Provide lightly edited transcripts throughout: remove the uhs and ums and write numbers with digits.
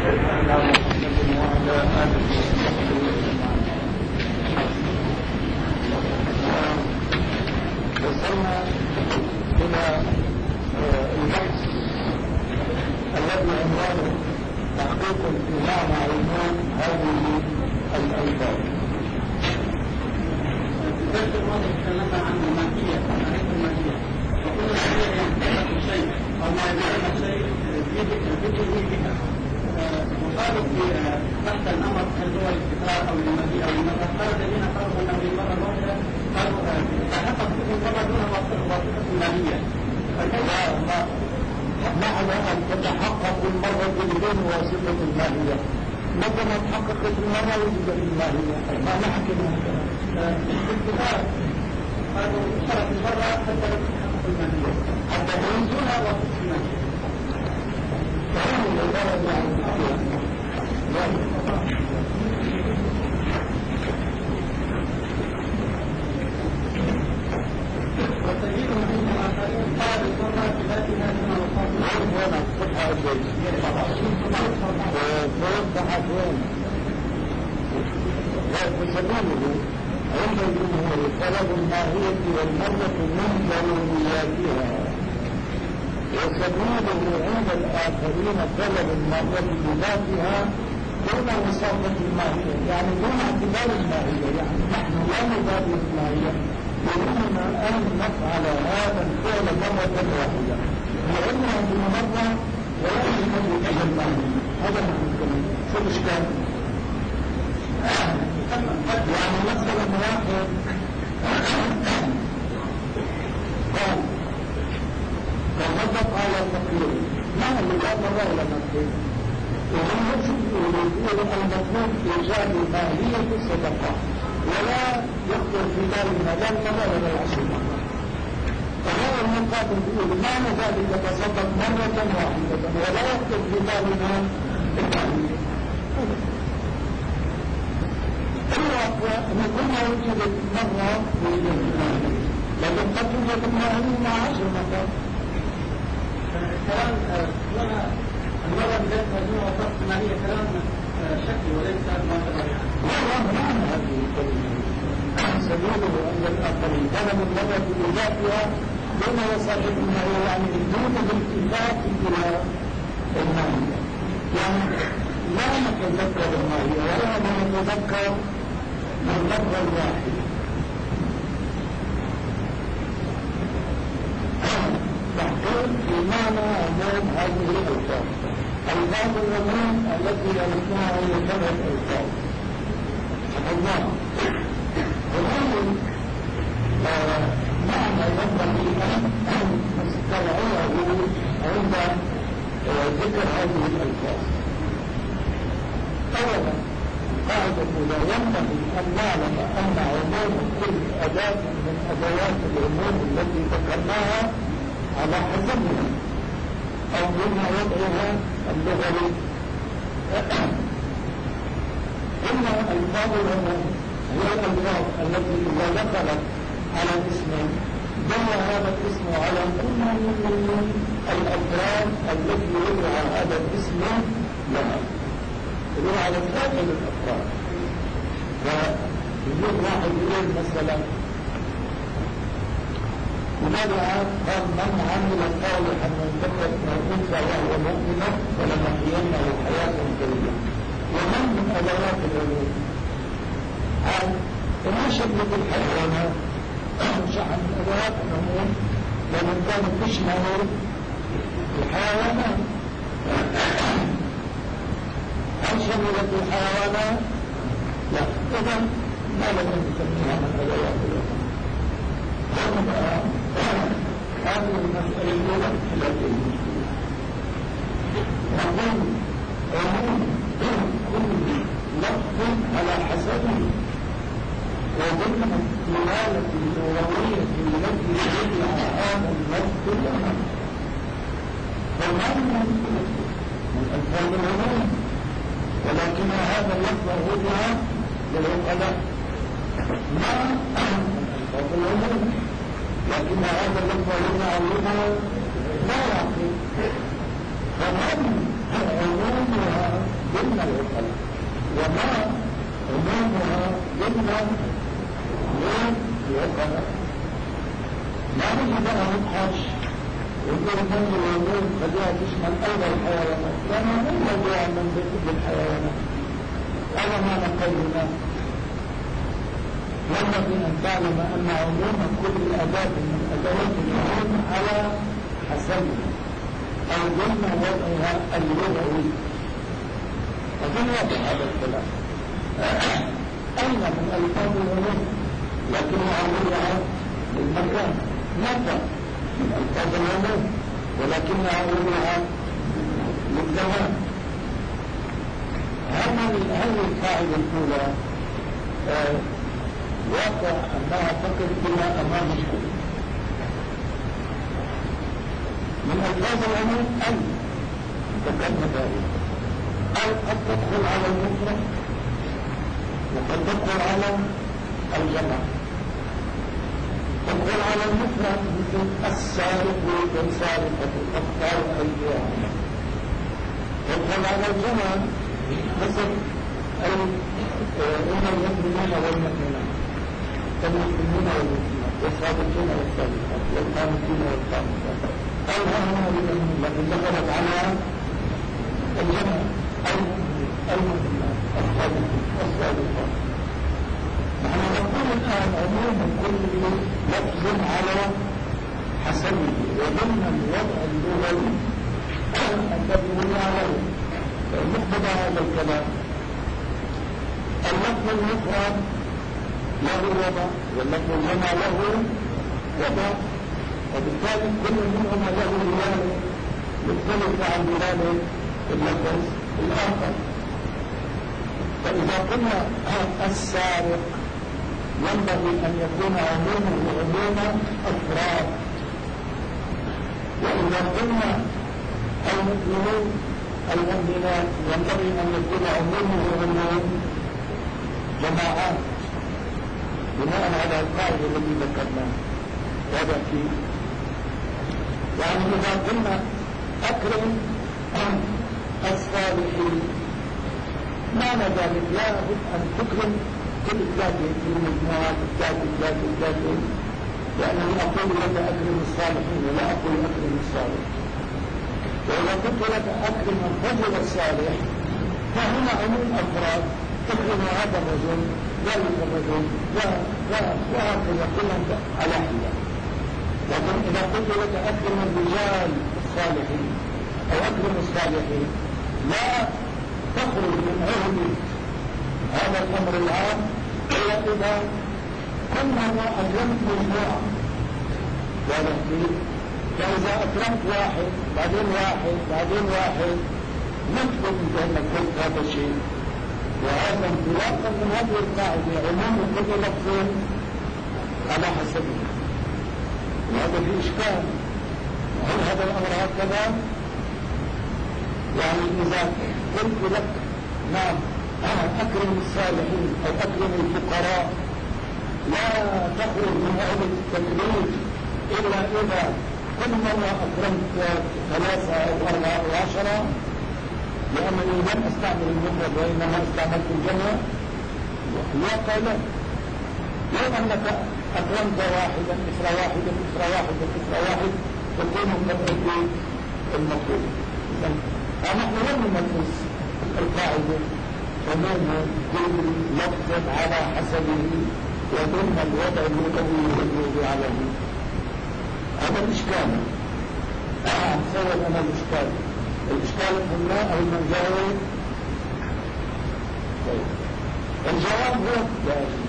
على محمد وعلى آله وصحبه أجمعين. وصلنا إلى البحث الذي عنوانه تحقيق الإمام عموم هذه الألفاظ. في الدرس الماضي تكلمنا عن الماهية، تعريف الماهية، وقلنا هي يعني شيء أو ما يعنى شيء في بها. وقالوا في تحت الأمر هل هو الكتاب أو الماهية أو الماهية، قال الذين قالوا أنه مرة واحدة قالوا تحقق به مرة دون واسطة الماهية. معنى أن تتحقق المرة بدون واسطة الماهية، متى ما تحققت المرة وجد الماهية ما نحكي الكتاب قالوا شرط المرة حتى لا تتحقق الماهية حتى دون واسطة الماهية. فهم العبارة عن والتجديد من الآخرين قال المرة بذاتها كما وسبيله عند الجمهور طلب الماهية والمرة من ضرورياتها، وسبيله عند الآخرين طلب المرة بذاتها دون وساطة الماهية، يعني دون اعتبار الماهية. يعني نحن لا نبادر الماهية، يريدنا أن نفعل هذا الفعل مرة واحدة لأنها بمرة ولا يجب أن الماهية. هذا ما نتكلم شو الإشكال؟ يعني مثلا واحد قال تصدق على الفقير، ما اللي قال مرة ولا مرتين؟ وهم يقول المطلوب إيجاد ماهية الصدقة ولا يخطر في بالنا لا المرة ولا العشر مرة. فهذا المقابل يقول معنى ذلك تصدق مرة واحدة ولا يخطر في بالنا الماهية. الواقع أن كل ما وجدت مرة وجدت الماهية، لكن قد توجد الماهية مع 10 مرات. كلام هنا المرة بذاتها دون وسط الماهية كلام شكلي وليس معتبر يعني. لا معنى هذه الكلمة سبيله عند الآخرين طلب المرة بذاتها دون وسط الماهية، يعني دون الالتفات إلى الماهية. يعني لا نتذكر الماهية ولا نتذكر المرة الواحدة. تحقيق بمعنى عموم هذه الألفاظ. ألفاظ العموم التي يرثها هي 3 ألفاظ. الله ومن معنى ينبغي أن نستوعبه عند ذكر هذه الألفاظ. أولا قاعدة لا ينبغي أن نعلم أن عموم كل أداة من أدوات العموم التي ذكرناها على حسبها أو منها وضعها اللغوي. إن ألفاظ العموم هي الألفاظ التي إذا دخلت على اسم دل هذا الاسم على كل من الأفراد التي وضع هذا الاسم لها، يدل على سائر الأفراد. فيقول واحد يقول مثلا لماذا قال من عمل صالحا من ذكر او انثى وهو مؤمن فلنحيينه حياه طيبه. ومن من ادوات العلوم قال وما شبه الحيوانات شحن من ادوات العلوم لمن كانت تشمل الحيوانات. هل شملت الحيوانات؟ لا. اذا ما لم نسميها من ادوات العلوم. هذه المسألة الأولى التي نقول عموم كل لفظ على حسبه وضمن الدلالة اللغوية التي وضع هذا اللفظ لها. فالمعنى من ألفاظ العموم، ولكن هذا اللفظ وضع للعقلاء ما ألفاظ العموم، لكن هذا اللفظ وضع لها لا يعقل. فمن عمومها الكلام للعقلاء. ما نجي بقى نبحث ونقول من العموم خليها تشمل أيضا الحيوانات، لأنه مو موضوع من ضد الحيوانات. هذا ما نقلنا. ينبغي أن تعلم أن عموم كل أداة من أدوات العموم على حسبها أو ضمن وضعها اللغوي. وفي واضح هذا الكلام. أين من ألفاظ العموم لكن عمومها للمكان، متى من ألفاظ العموم ولكن عمومها للزمان. هذه القاعدة الأولى واقع أنها تقف بما أمامك. من ألفاظ العموم أن ذكرنا ذلك، أو قد تدخل على المفرد وقد تدخل على الجمع. تدخل على المفرد مثل السارق والسارقة تقطع أيديهم. تدخل على الجمع مثل المؤمنون والمؤمنات، المسلمون والمسلمات، والصادقين والصادقات، والقانتين والقانتات. أو هنا لكن دخلت على الجمع المؤمنات الصادقين والصادقات. نحن نقول الآن عموم كل لفظ على حسبه وضمن الوضع اللغوي الذي هو عليه. مقتضى هذا الكلام اللفظ المفرد له وضع واللفظ الجمع له وضع، وبالتالي كل منهما له دلاله مختلفة عن دلاله اللفظ الآخر. فإذا قلنا السارق ينبغي أن يكون عمومه عموم أفراد، وإذا قلنا المؤمنون المؤمنات ينبغي أن يكون عمومه عموم جماعات بناء على القاعدة التي ذكرناها. هذا فيه يعني إذا قلنا أكرم الصالحين معنى ذلك لا بد أن تكرم كل ثلاثة في المجموعات الثلاثة، لأنني أقول لك أكرم الصالحين ولا أقول أكرم الصالح. وإذا قلت لك أكرم الرجل الصالح فهنا عموم أفراد تكرم هذا الرجل ذلك الرجل وهكذا كلهم على حدة. لكن إذا قلت لك أكرم الرجال الصالحين أو أكرم الصالحين لا تخرج من عهد هذا الأمر العام إلا إذا كلما أكرمت مجموعة. فإذا أكرمت واحد بعدين ندخل بأنك قلت هذا الشيء. وهذا انطلاقا من هذه القاعدة عموم كل لفظ على حسبه. وهذا في إشكال. هل هذا الأمر هكذا؟ يعني إذا قلت لك نعم أكرم الصالحين أو أكرم الفقراء لا تخرج من أهل التكليف إلا إذا كل مرة أكرمت 3 أو 4 أو 10، لأنني لم أستعمل المفرد وإنما استعملت الجمع. الواقع لا، لو أنك أكرمت واحدا إثر واحد تكون قد أديت المطلوب. فنحن لم ننفذ القاعدة عموم كل لفظ على حسبه وضمن الوضع اللغوي الذي عليه. هذا الإشكال. سوى لنا الإشكال. الإشكال قلنا أو المجاوب. الجواب هو التالي: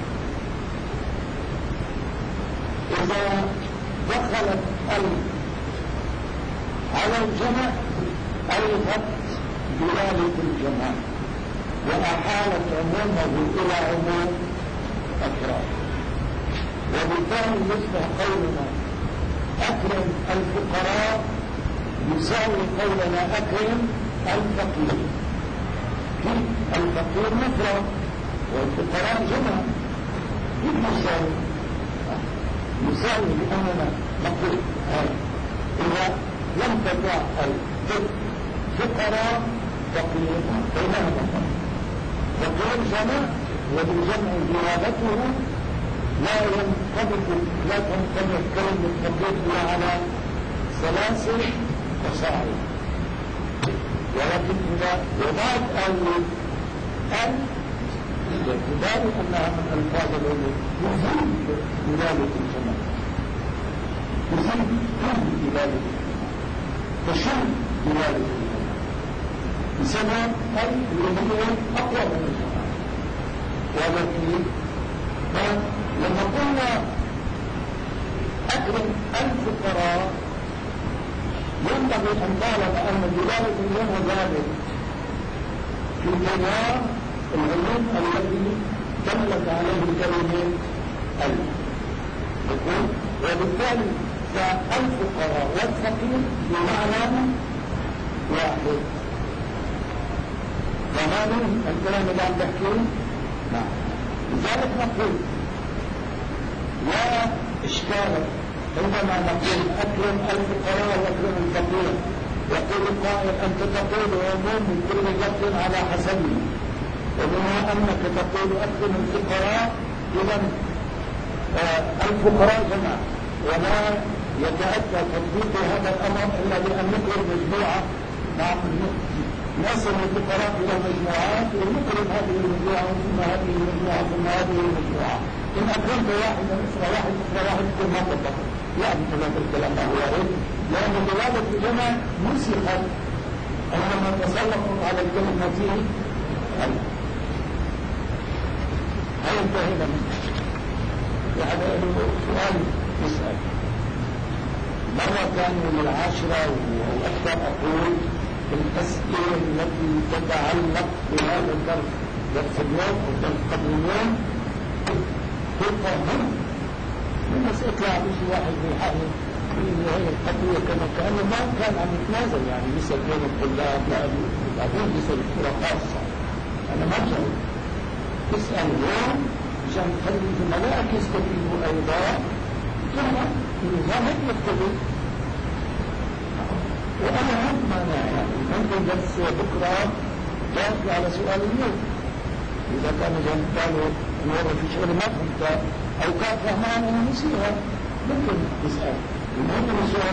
إذا دخلت على الجمع ألغت دلالة الجمع وأحالت عمومه إلى عموم أفراد، وبالتالي يصبح قولنا أكرم الفقراء يساوي قولنا أكرم الفقير. الفقير مفرد والفقراء جمع. يساوي لأننا نقول إذا لم تضع الفقراء فقير بينهما فقير جمع وبالجمع زيادته لا تنطبق كلمة تطبيق على سلاسل وصاعد. ولكن إذا وضعت باعتبار أنها من ألفاظ العلوم يزيد دلالة الجمع، يزيد دلالة الجمع، تشل دلالة الجمع، يسمى أي اللي هي أقوى من الجمع. ولكن لما قلنا أكرم الفقراء ينبغي أن تعلم أن دلالة الجمع ذلك في جميع العلوم التي دلت عليه كلمة ألف. وبالتالي فالفقراء والفقير بمعنى واحد. فهذا الكلام اللي عم بحكيه نعم. لذلك نقول لا إشكال عندما نقول أكرم الفقراء وأكرم الفقير. يقول القائل أنت تقول عموم كل لفظ على حسبه، وبما أنك تقول أكرم الفقراء إذا الفقراء جماعة، ولا يتأتى تطبيق هذا الأمر إلا بأن نكرم مجموعة. نقسم الفقراء إلى مجموعات ونكرم هذه المجموعة ثم هذه المجموعة ثم هذه المجموعة. إن أكرمت واحدا أسرى واحد يكون ما طبق. يعني كلام الكلام هو وارد، لأن دلالة الجمع مسخت عندما تسلطوا على الكلمة هل انتهينا منه؟ يعني سؤال يسأل مرة كانوا للعاشرة وأكثر أقول الأسئلة التي تتعلق بهذا الدرس، درس اليوم والدرس قبل اليوم، تفهم من مسألة بيجي واحد بيحاول في هي القضية كأنه ما كان عم يتنازل، يعني يسأل بين الطلاب بعدين يسأل بصورة خاصة. أنا ما جاوب اسأل اليوم عشان تخلي الزملاء يستفيدوا أيضا، ثم النظام هيك يكتبوا. وأنا هم مانع يعني ممكن بس بكرة جاوب على سؤال اليوم إذا كان جنب قالوا مرة في شغل ما فهمت أو كان فهمان أنا نسيها ممكن تسأل. المهم السؤال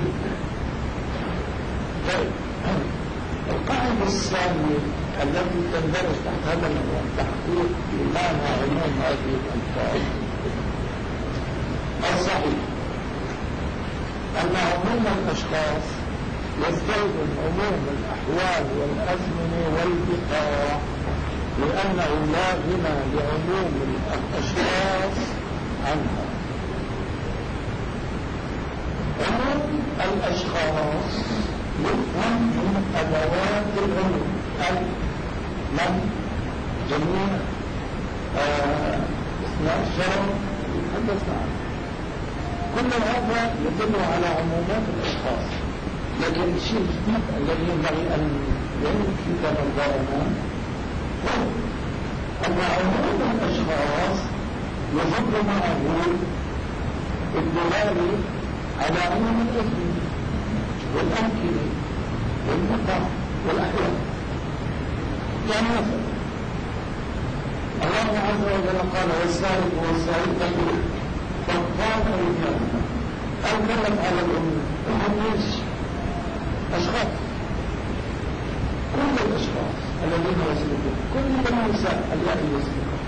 طيب القاعدة الثانية التي تندرج تحت هذا العنوان تحقيق معنى عموم هذه الألفاظ الصحيح أن عموم الأشخاص يستلزم عموم الأحوال والأزمنة والبقاع، لأنه لا غنى لعموم الأشخاص عنها. عموم الأشخاص يفهم من أدوات العموم من جميع أثناء الشرع يتحدث عنه. كل هذا يدل على عمومات الأشخاص، لكن الشيء الجديد الذي ينبغي أن ينفذ نظرنا هو أن عموم الأشخاص يجب معه الدلالة على عموم الأزمنة والأمكنة والمقام والأحوال. يعني مثلا الله عز وجل قال والسارق والسارقة فاقطعوا أيديهما، أدلت على العموم. العموم أشخاص، كل الأشخاص الذين يسلكون، كل النساء اللاتي يسلكون.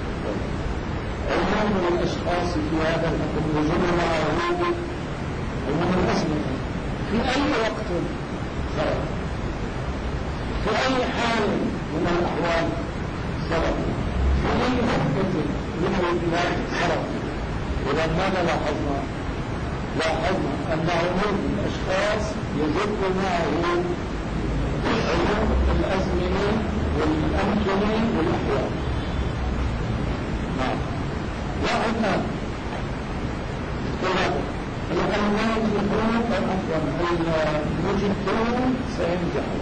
عموم الأشخاص في هذا الحكم يجب معه عموم الأزمنة في أي وقت صار، في أي حال من الأحوال صار، في أي وقت من البلاد صار. إذا ماذا لاحظنا أن عموم الأشخاص يجب معه عموم الأزمنة والأمكنة والأحوال. نعم. وعندنا المجدون سينجحون،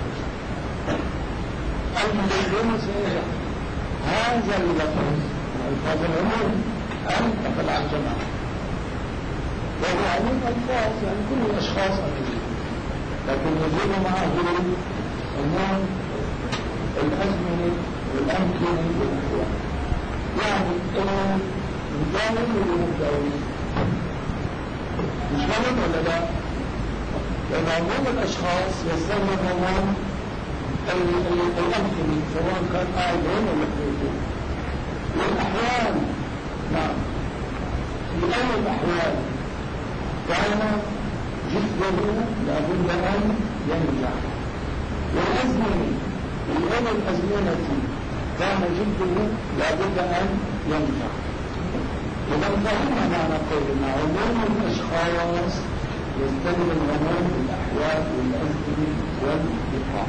المجدون سينجحون. هذا اللفظ ألفاظ العموم دخل على الجماعة، وهو عموم ألفاظ يعني كل الأشخاص أمين، لكن يجب معه عموم الأزمنة والأمكنة والأحوال. يعني مجاوب ولا مجاوب؟ مش فاهم ولا لا؟ لأن عموم الأشخاص يستخدمون الأمثلة سواء كان قاعدين ولا قاعدين. والأحوال نعم في أي الأحوال كان جسده لابد أن ينجح. والأزمنة في أي الأزمنة كان جسده لابد أن ينجح. إذا فهمنا معنى قولنا عموم الأشخاص يستخدم عموم الأحوال والأزمنة والبقاء.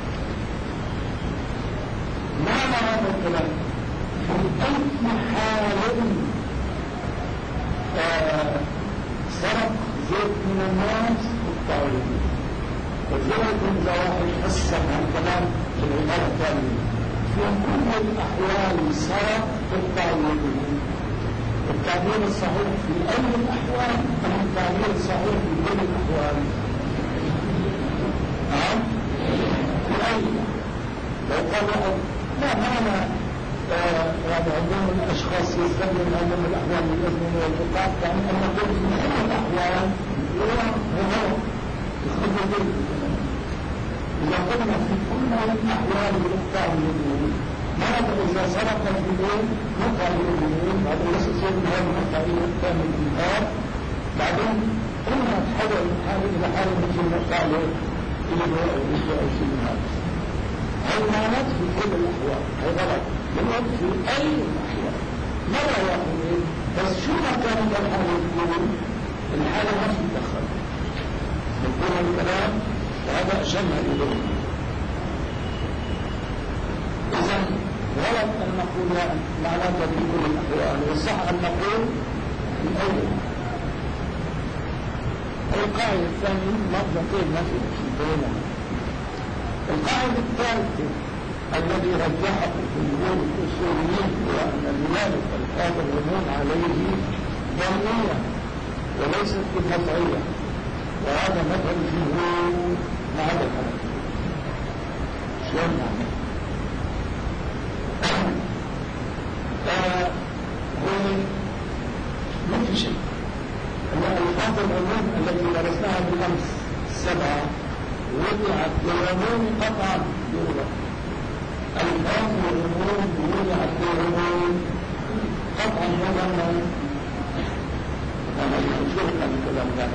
معنى هذا الكلام في أي حال سرق زيت من الناس الطاولين وزيت من زواحي حصة عن كلام في العبارة الثانية في كل الأحوال سرق الطاولين. التعبير الصحيح في أي الأحوال أم التعبير الصحيح في كل الأحوال؟ في أي لو قال لا معنى يعني عموم الأشخاص يستخدم عموم الأحوال والأزمنة والبقاء يعني أن نقول في كل الأحوال هو يستخدم إذا قلنا في كل الأحوال والبقاء والأزمنة ماذا إذا سرق الجنين نقع الجنين هذا ليس شيء من هذا نقع الثاني الإنهار بعدين قلنا تحول من حالة إلى حالة مثل نقع إلى الوقت أو شيء من هذا. حيوانات في كل الأحوال هي غلط يقول في أي الأحوال مرة واحدة بس شو ما كانت الحالة تكون الحالة ما تتدخل نقول الكلام وهذا أشمها إليه. إذا غلط أن نقول معناتها في كل الأحوال والصح أن نقول في أي القاعدة الثانية مطلقين ما في بيننا. القاعدة الثالثة الذي رجحه جمهور الأصوليين هو أن ذلك الفاظ العموم عليه ضمنية وليست بالقطعية وهذا مثل الجمهور مع هذا الحدث. شلون معنى؟ هو ما في شيء. الفاظ العموم التي درسناها بالأمس 7 وضعت للعموم قطعا يوضع. الفاظ العموم وضعت للعموم قطعا يوضع. أنا أشوف الكلام ده.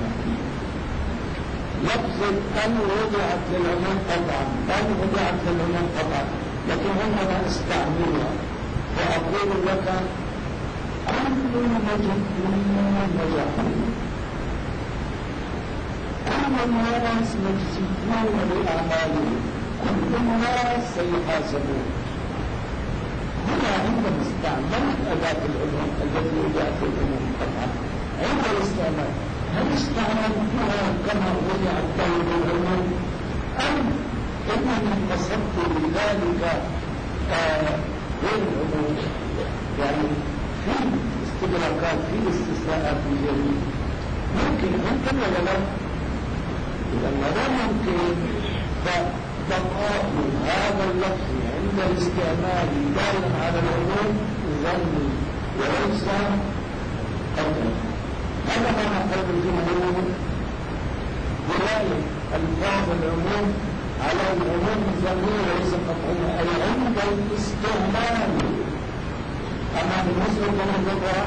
لفظ أن وضعت للعموم قطعا أن وضعت للعموم قطعا لكن هم لا استعملها. فأقول لك كل مجدين نجاحون كل الناس مجزيون بأعمالهم كل الناس سيحاسبون. هنا عندما استعملت أداة العلوم التي وضعت العلوم طبعا عند الاستعمال هل استعملتها كما وضعت العلوم أم إنني قصدت بذلك غير العلوم يعني في استدراكات في استثناءات في جميع ممكن ولا لا؟ إذا ما دام ممكن فبقاء هذا اللفظ عند الاستعمال دائما على العموم ظني وليس قدري. هذا ما نقول الجمهور ولاية الفاظ العموم على العموم الظني وليس قطعي أي عند الاستعمال. أما بالنسبة للغة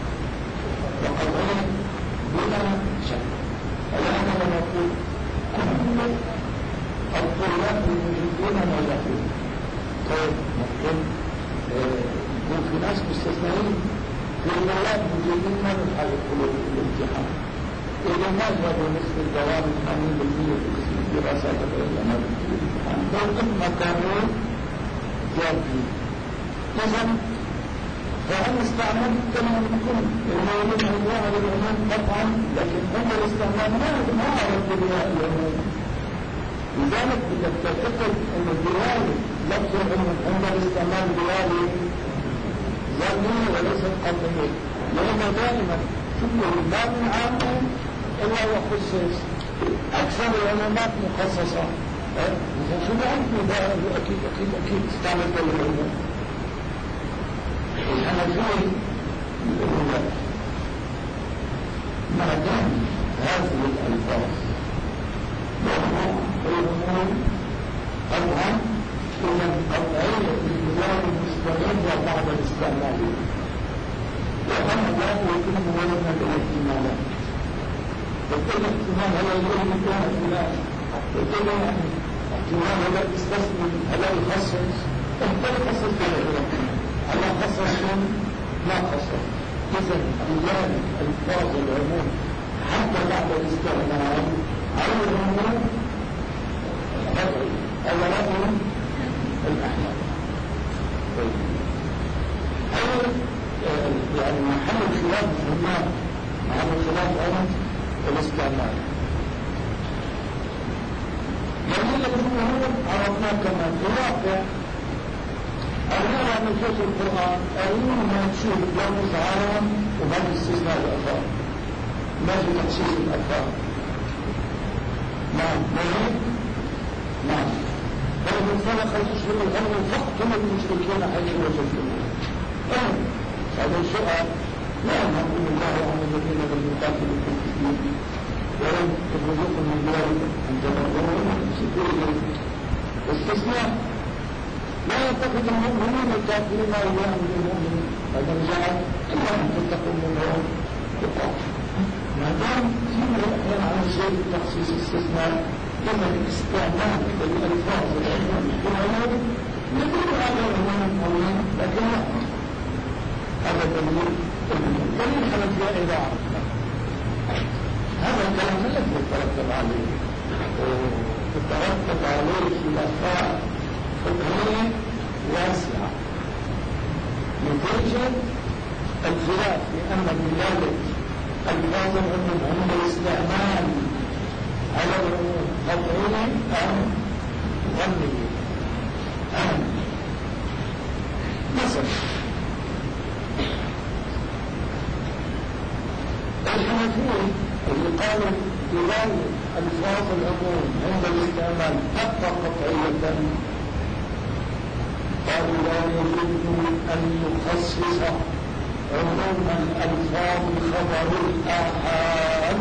وقطعي بلا شك. الآن أنا نقول كل الطلاب الموجودين ناجحين. طيب ممكن يكون في ناس مستثنين في الطلاب موجودين ما نلحق الامتحان. إذا ما جابوا نصف الجواب 80% في قسم الدراسات العليا في الامتحان. لو ما كانوا جابين. إذا فأنا استعملت كما يكون المولين الله للعموم قطعا لكن هم الاستعمال ما عرف العموم. لذلك بدك تعتقد أن الدلالة لفظ العموم عند الاستعمال دلالة ظنية وليست قطعية. لأنه دائما كله ما من عامة إلا وخصص أكثر العلومات مخصصة. إذا شو بعرف أكيد استعملت العموم. الحنفية يقولون ما دام هذه الألفاظ الأمور طبعا إذا قطعية الإنسان مستمرة بعد الاستعمال وهم لا يكون ولنا بالاحتمالات وكل احتمال هل يكون كان فلان وكل احتمال هل يستثني هل يخصص كل خصص هل خصص لا خصص إذا أيام الفاظ العموم حتى بعد الاستعمال على العموم أولادهم الأحلام يعني محل الخلاف هنا محل الخلاف أيضا الاستعمال جميل الجمهور عرفناه كما في الواقع أرنا من نصوص القرآن أرنا ما تشوف لفظ عام وبعد استثناء الأفراد ما في تخصيص الأفراد نعم نعم فإن فرق الأشهر الأول فاقتلوا المشركين حيث وجدتموهم هذا السؤال لا نقول الله عن الذين لم يقاتلوا في الدين ولم يخرجوكم من دياركم أن تبرؤوهم وتقسطوا استثناء لا يتخذ المؤمنين الكافرين أولياء من المؤمنين هذا جعل إلا أن تتقوا منهم تقاتلوا ما دام فيه أحيانا عن شيء تخصيص استثناء كما الاستعمال بالألفاظ والعلوم يكون هذا العلوم قويا لكن لا هذا دليل الحنفية إذا عرفنا هذا الكلام الذي يترتب عليه وتترتب عليه خلافات فقهية واسعة نتيجة الخلاف لأن من ذلك الفاظ العلوم عند الاستعمال على العلوم قطعية أم ظنية مثلا الحنفية اللي قالوا بذلك الفاظ العموم عند الاستعمال تبقى قطعية قالوا لا يجوز أن يخصص عموم الألفاظ خبر الآحاد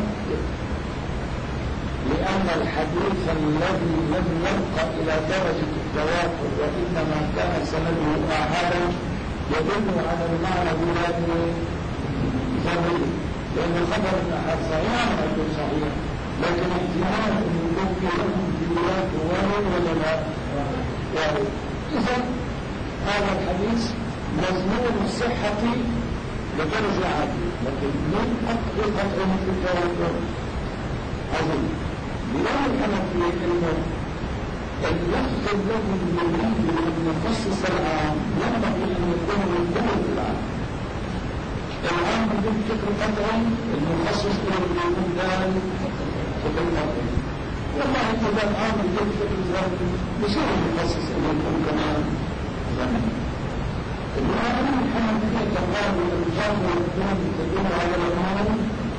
لأن الحديث الذي لم يبقى إلى درجة التواتر وإنما كان سنده آحادا يدل على المعنى بلاد ظاهري لأن خبر الآحاد صحيح أم غير صحيح لكن احتمال أن يكون في لهم في بلاد وارد ولا لا وارد إذا هذا الحديث مضمون الصحة بدرجة عالية لكن من أقل في التواتر عظيم بلاد الحنفية إنه اللفظ الذي يريد أن يخصص العام ينبغي أن يكون من ضمن العام العام بدون فكر قطعي المخصص له يكون دال فكر قطعي والله إذا العام بدون فكر ذاتي يصير المخصص أن يكون كمان ظني العام الحنفية تقال الألفاظ والأحكام تدل على العام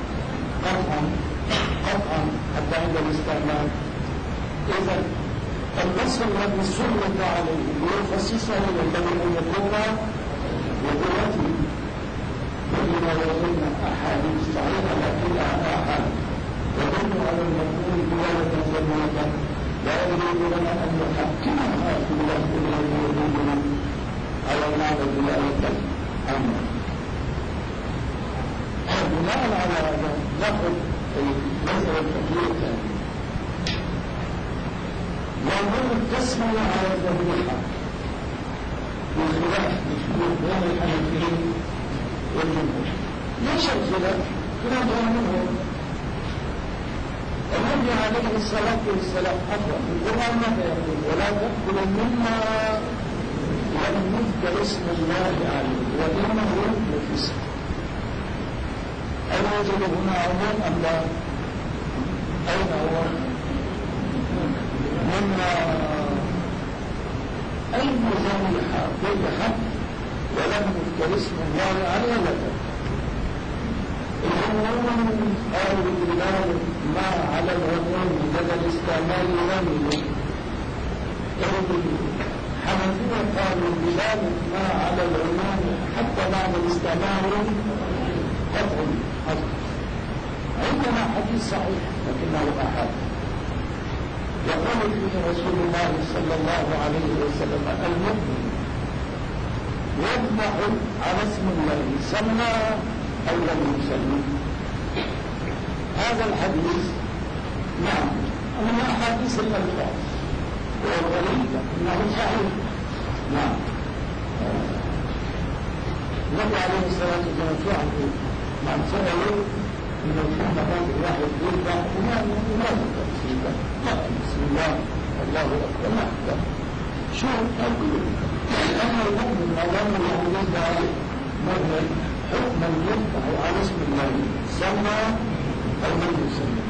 قطعا حتى عند الاستعمال إذا النص الذي سلط عليه ليخصصه ينبغي أن يكون بقوته وإذا وجدنا أحاديث صحيحة لكنها آحاد تدل على المقبول دلالة ظنية لا يريد لنا أن نحكمها في لفظ الذي يدلنا على معنى دلالة أمر بناء على هذا نأخذ المسألة الأخيرة ينظر التسمية على الذبيحة والخلاف مشهور بين الحنفيين والجمهور ليش الخلاف؟ خلاف منهم النبي عليه الصلاة والسلام أفضل القرآن ماذا يقول ولا تأكل مما لم يذكر اسم الله عليه وإنه لفسق هل يوجد هنا عموم أم لا؟ أين هو؟ مما أي ذبيحة ولم يذكر اسم الله عليه لك العموم قالوا بالله ما على العموم لدى الاستعمال ومن حنفية قالوا بذلك ما على العموم حتى بعد الاستعمال قطع الحظ. عندنا حديث صحيح لكنه أحد يقول فيه رسول الله صلى الله عليه وسلم المؤمن يذبح على اسم الله سمى أو لم يسمى. هذا الحديث نعم من أحاديث الألفاظ والغريب إنه صحيح. نعم النبي عليه الصلاة والسلام في عنه من سألوا من الحمد لله الواحد يرجع وما يذكر بسم الله الله أكبر ما أكبر شو أقول لأن المؤمن ما دام يعود مؤمن حكما يفتح على اسم الله سمى أو لم يسمى.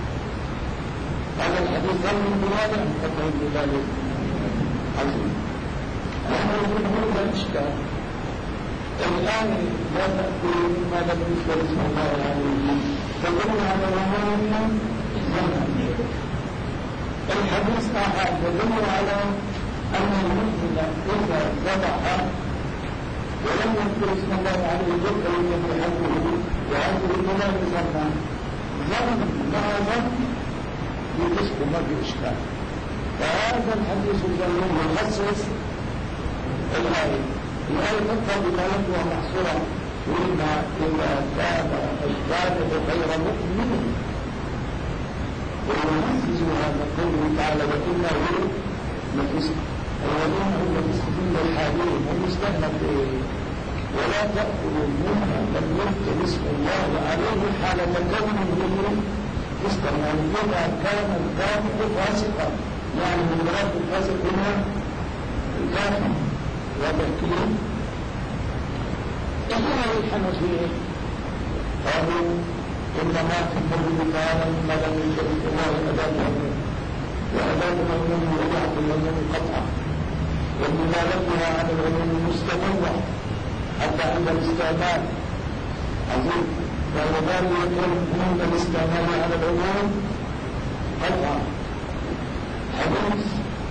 هذا الحديث هل من بلاد أم قطع بلاد عظيم. نحن نقول هذا الإشكال الآن لا تأكل مما لم يذكر اسم الله عليه فقلنا على الرحمن زمن. الحديث أحد يدل على أن المؤمن إذا ذبح ولم يذكر اسم الله عليه ذكر الذي حقه وعنده بلاد زمن مع ذنب يكسب ما في إشكال. فهذا الحديث الجميل يخصص الآية. الآية تقول بما يقوى محصورا وإما إذا كان الكافر غير مؤمن وينفذ هذا قوله تعالى وإنه لفسق الذين هم لفسقين للحالين ومستهنى ولا تأكلوا منها لم يذكر اسم الله عليه حالة كونه فسقا يعني إذا كان الكافر فاسقا يعني من مراد الفاسق هنا الكافر وبالكلام إنما الحنفية قالوا إنما في النبي تعالى مما لم يشرك الله أداة العلم وأداة العلم وضعت العلم قطعا ومما لمها عن العلم مستمرة حتى عند الاستعمال عظيم فالمدار يكون عند الاستعمال على العلوم قطعا حديث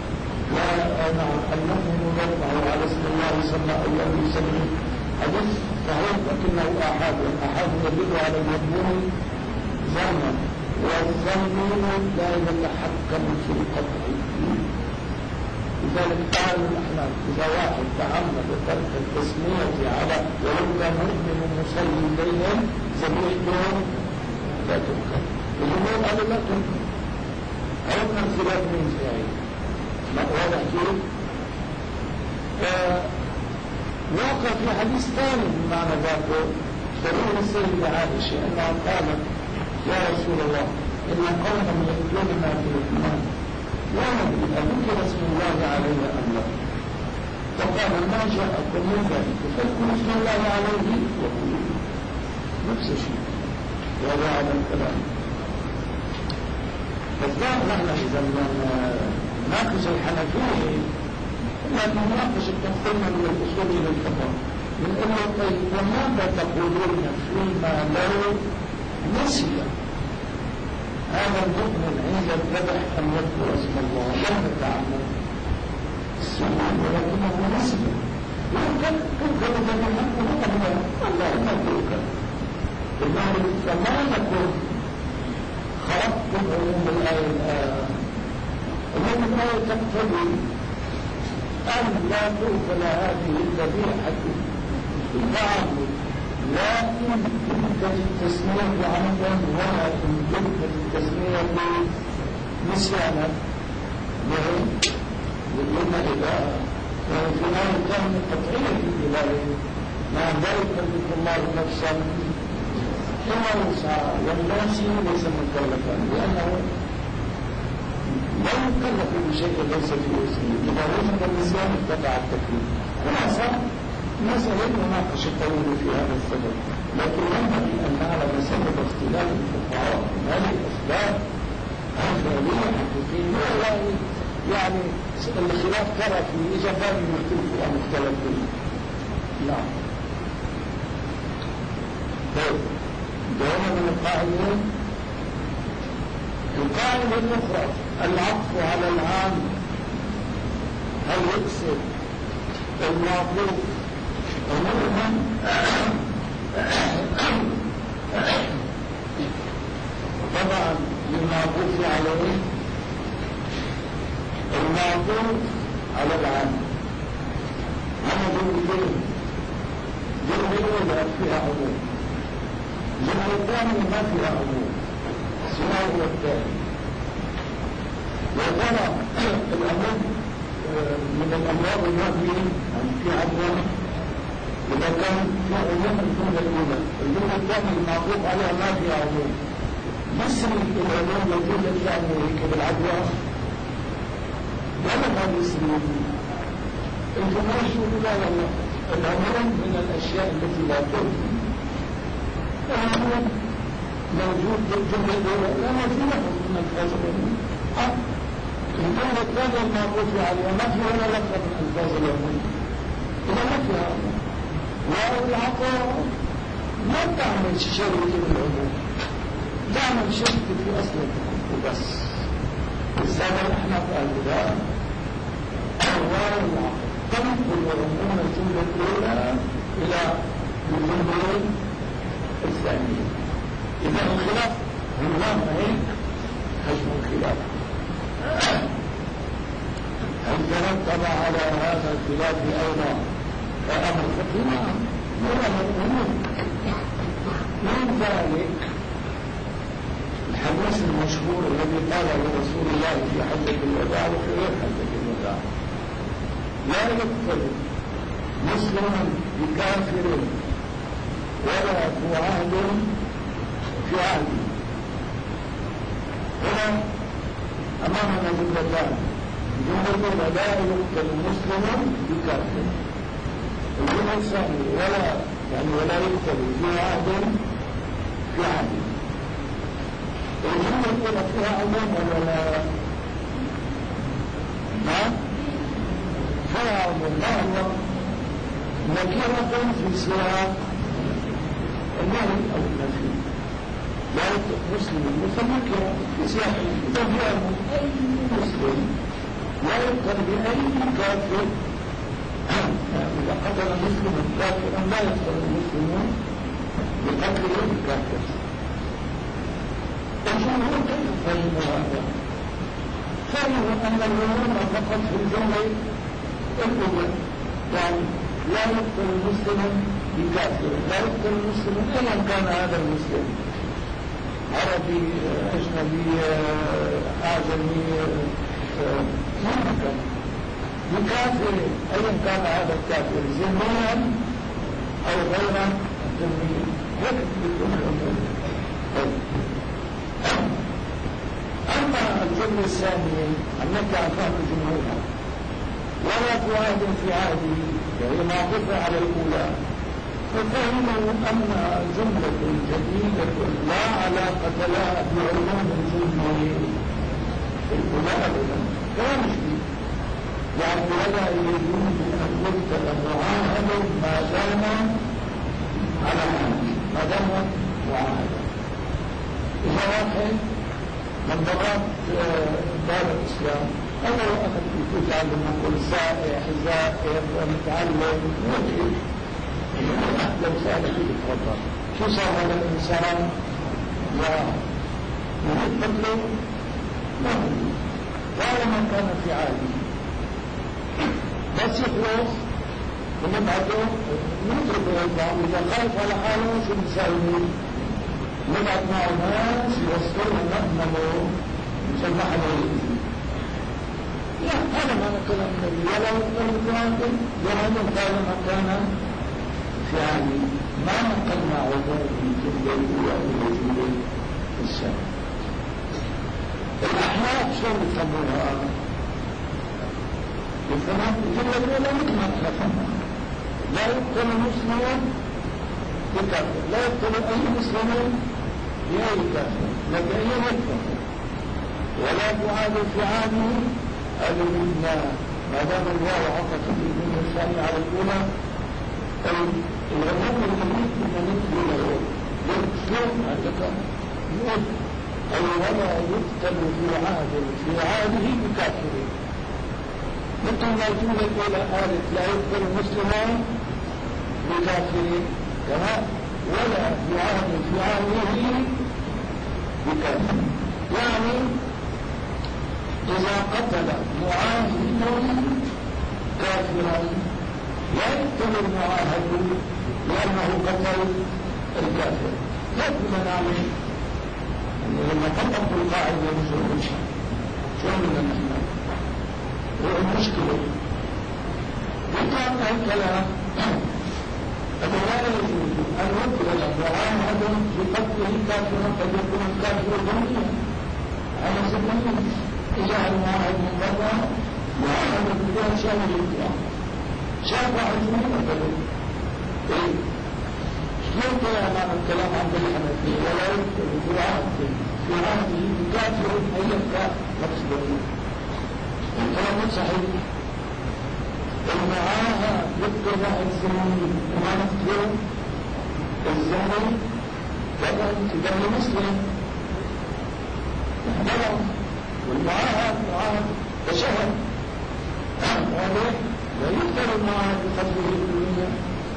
المؤمن يرفع على اسم الله صلى الله عليه وسلم حديث صحيح لكنه أحد والأحد يدل على المضمون ظنا والظن لا يتحكم في القطع. لذلك قال الأحناف إذا واحد تعمد ترك التسمية على ولو كان مؤمن مصلي ليلا ذبيحته لا تؤكل. الجمهور قالوا لا تؤكل. عرفنا الخلاف من فعله واضح كيف؟ وقع في حديث ثاني بمعنى ذاته دليل السيدة عائشة أنها قالت يا رسول الله إن قوما يأكلوننا في الإيمان لا ندري أذكر اسم الله عليه أم لا؟ فقال ما جاءكم من ذلك فاذكروا اسم الله عليه وقولوا نفس الشيء وهذا على الكلام. فالظاهر نحن إذا ناقش الحنفية لأنه ناقش التقسيم من الأصول إلى الفقه من أنه طيب وماذا تقولون فيما لو نسي هذا المؤمن عند الذبح أن يذكر اسم الله لم يتعمد السمع ولكنه نسي يمكن تذكر ذبحا وقبل الله ما تذكر لذلك فما نكون خرقتم علوم الآية ومن الآية تقتضي أن لا تؤكل هذه الذبيحة بالتعمد لا إن تلك التسمية عمدا ولا إن تلك التسمية نسيانا يقولون إذا وفي الآية كان قطعية في البلاد مع ذلك يكلف الله نفسا إلا وسعها والناس ليس مكلفا لأنه لا يكلف بشيء ليس في وسعه إذا وجد النسيان ارتفع التكليف. خلاصة مسألة يناقش الطويل في هذا السبب لكن ينبغي أن نعلم سبب اختلاف الفقهاء هذه الأسباب الفعلية حقيقية ولا يعني الخلاف ترى في إجابات مختلف أو مختلف فيه. نعم. طيب دعونا من القاعدة الأخرى العطف على العام هل يقصد المعطوف عموما طبعا للمعطوف عليه المعطوف على العام. أنا جملتين، جملة الأولى فيها عموم، الجملة الثانية ما فيها عموم، اسمها هو الثاني. وترى العموم من الأمراض النهي في عدوى إذا كان في عموم الجملة الأولى، الجملة الثانية المعطوف عليها ما فيها عموم. مثل العموم الجملة الثانية هيك بالعدوى ولا ما يسمى الجمهور يقول لا والله العموم من الأشياء التي لا تؤذي. العموم موجود في الجملة الأولى لا ما في لفظ من الألفاظ العموم. الجملة الثانية المعطوف عليها ما في ولا لفظ من ألفاظ العموم، إذا ما فيها عموم. والعطاء ما تعمل شركة العموم، تعمل شركة في أصل الحكم وبس. السابع احنا قالوا لا والعطاء تنقل عموم الجملة الأولى إلى الجملة الثانية. إذا الخلاف عنوان هيك حجم الخلاف. هل ترتب على هذا الخلاف أيضا أمر خطير؟ ولا الأمور من ذلك الحديث المشهور الذي قاله رسول الله في حجة الوداع وفي غير حجة الوداع: لا يقتل مسلم بكافر ولا ذو عهد في عهده. هنا أمامنا جملتان، الجملة لا يقتل مسلم بكافر، الجملة الثانية ولا يقتل في عهد في عهده. الجملة الأولى فيها عموم ولا نعم؟ فيها عموم. ما هو نكرة في سياق النهي أو النفي. لا يقتل مسلم نكرة في سياق إذا فيها أي مسلم لا يقتل بأي كافر. إذا قتل مسلم كافرا لا يقتل المسلمون بقتله الكافر. الجمهور كيف فهموا هذا؟ فهموا أن العموم فقط في الجملة الأولى، يعني لا يقتل المسلم بكافر، لا يقتل المسلم أيا كان هذا المسلم، عربي أجنبي أعجمي مهما كان، بكافر أيا كان هذا الكافر ذميا أو غير ذمي. هيك بتكون العموم. أما الجملة الثانية التي عن فهم الجمهور: ولا في عهد في عهده، وهي معطوفة على الأولى، ففهموا أن جملة جديدة لا علاقة لها بعموم الجملة الأولى أبدا، كلام جديد. يعني ولا يجوز أن يقتل معاهد ما دام على عهد، ما دام معاهدا. إذا واحد من ضرب دار الإسلام أول أخذ يتعلم نقول سائح زائر متعلم مدرك لو سألت يتفضل شو صار هذا الإنسان ومحبط له ما هو طالما كان في عادي بس يخلص ونبعته نتركه يطلع. إذا خاف على حاله شو نسوي؟ نبعث معه ناس يوصلوا نأمنوا نسمح له. لا هذا معنى كلام النبي: ولا يقتل بكافر ولا طالما كان في عهده. ما نقلنا عموم الجملة الأولى إلى الجملة الثانية. الأحناف شو يفهموها؟ يفهمون الجملة الأولى مثل ما احنا فهمنا: لا يقتل مسلم بكافر، لا يقتل أي مسلم بأي كافر، لا بأي مكفر، ولا تعاد في عهده ألمنا. ما دام الله عطف الجملة الثانية على الأولى العموم الجديد بالنسبة له يقتل هذا يقول أي ولا يقتل في عهده بكافر. مثل ما الجملة الأولى قالت لا يقتل المسلمون بكافرين كما ولا يعاد في عامه بكافر. يعني إذا قتل معاهد كافرا لا يقتل المعاهد لأنه قتل الكافر. لكن نعمل لما تطبق القاعدة مش شو من النحن والمشكلة وكان الكلام أنه لا يجوز أن يقتل معاهد بقتله كافرا قد يكون الكافر ضمنيا على سبيل إذا المعاهد من برا معاهد بدون شامل الإطلاق شافع عجمين مثلا شلون كلام عن الكلام عن الحنفية ولا يقتل في عهده بكافر أي مقصود الكلام صحيح. المعاهد يقتل الزمن وما نقتل الزمن طبعا تدعي مسلم طبعا والمعاهد معاهد تشهد واضح لا يقتل المعاهد بقتله الدنيا.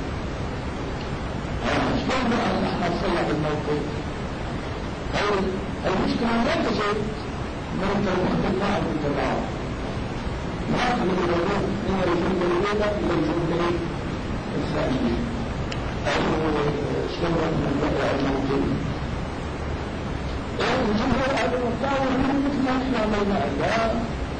شلون بقى نحن نصلح الموقف؟ المشكلة لا تجد من تروح المعاهد بالتبعات ما أخذ الوضوء من الجملة الأولى إلى الجملة الثانية أو شبه من الوضع الموجود. الجمهور هذا المساوي من مثل ما نحن عملنا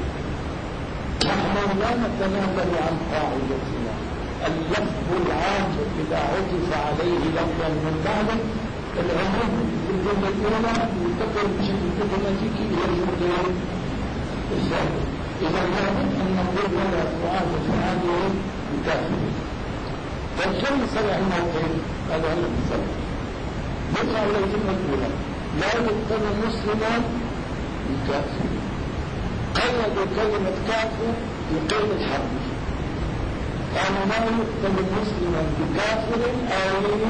نحن لا نتنازل عن قاعدتنا اللفظ العام إذا عطف عليه لفظا من بعده العموم في الجملة الأولى ينتقل بشكل اوتوماتيكي إلى الجملة الثانية. إذا لابد أن نقول ولا تعاطف هذه الكافر. فالكلام صريح الموقف هذا هو المثال. نرجع إلى الجملة الأولى لا يقتل مسلما بكافر. قيدوا كلمة كافر بقيد الحرب. قالوا لا يقتل مسلما بكافر أي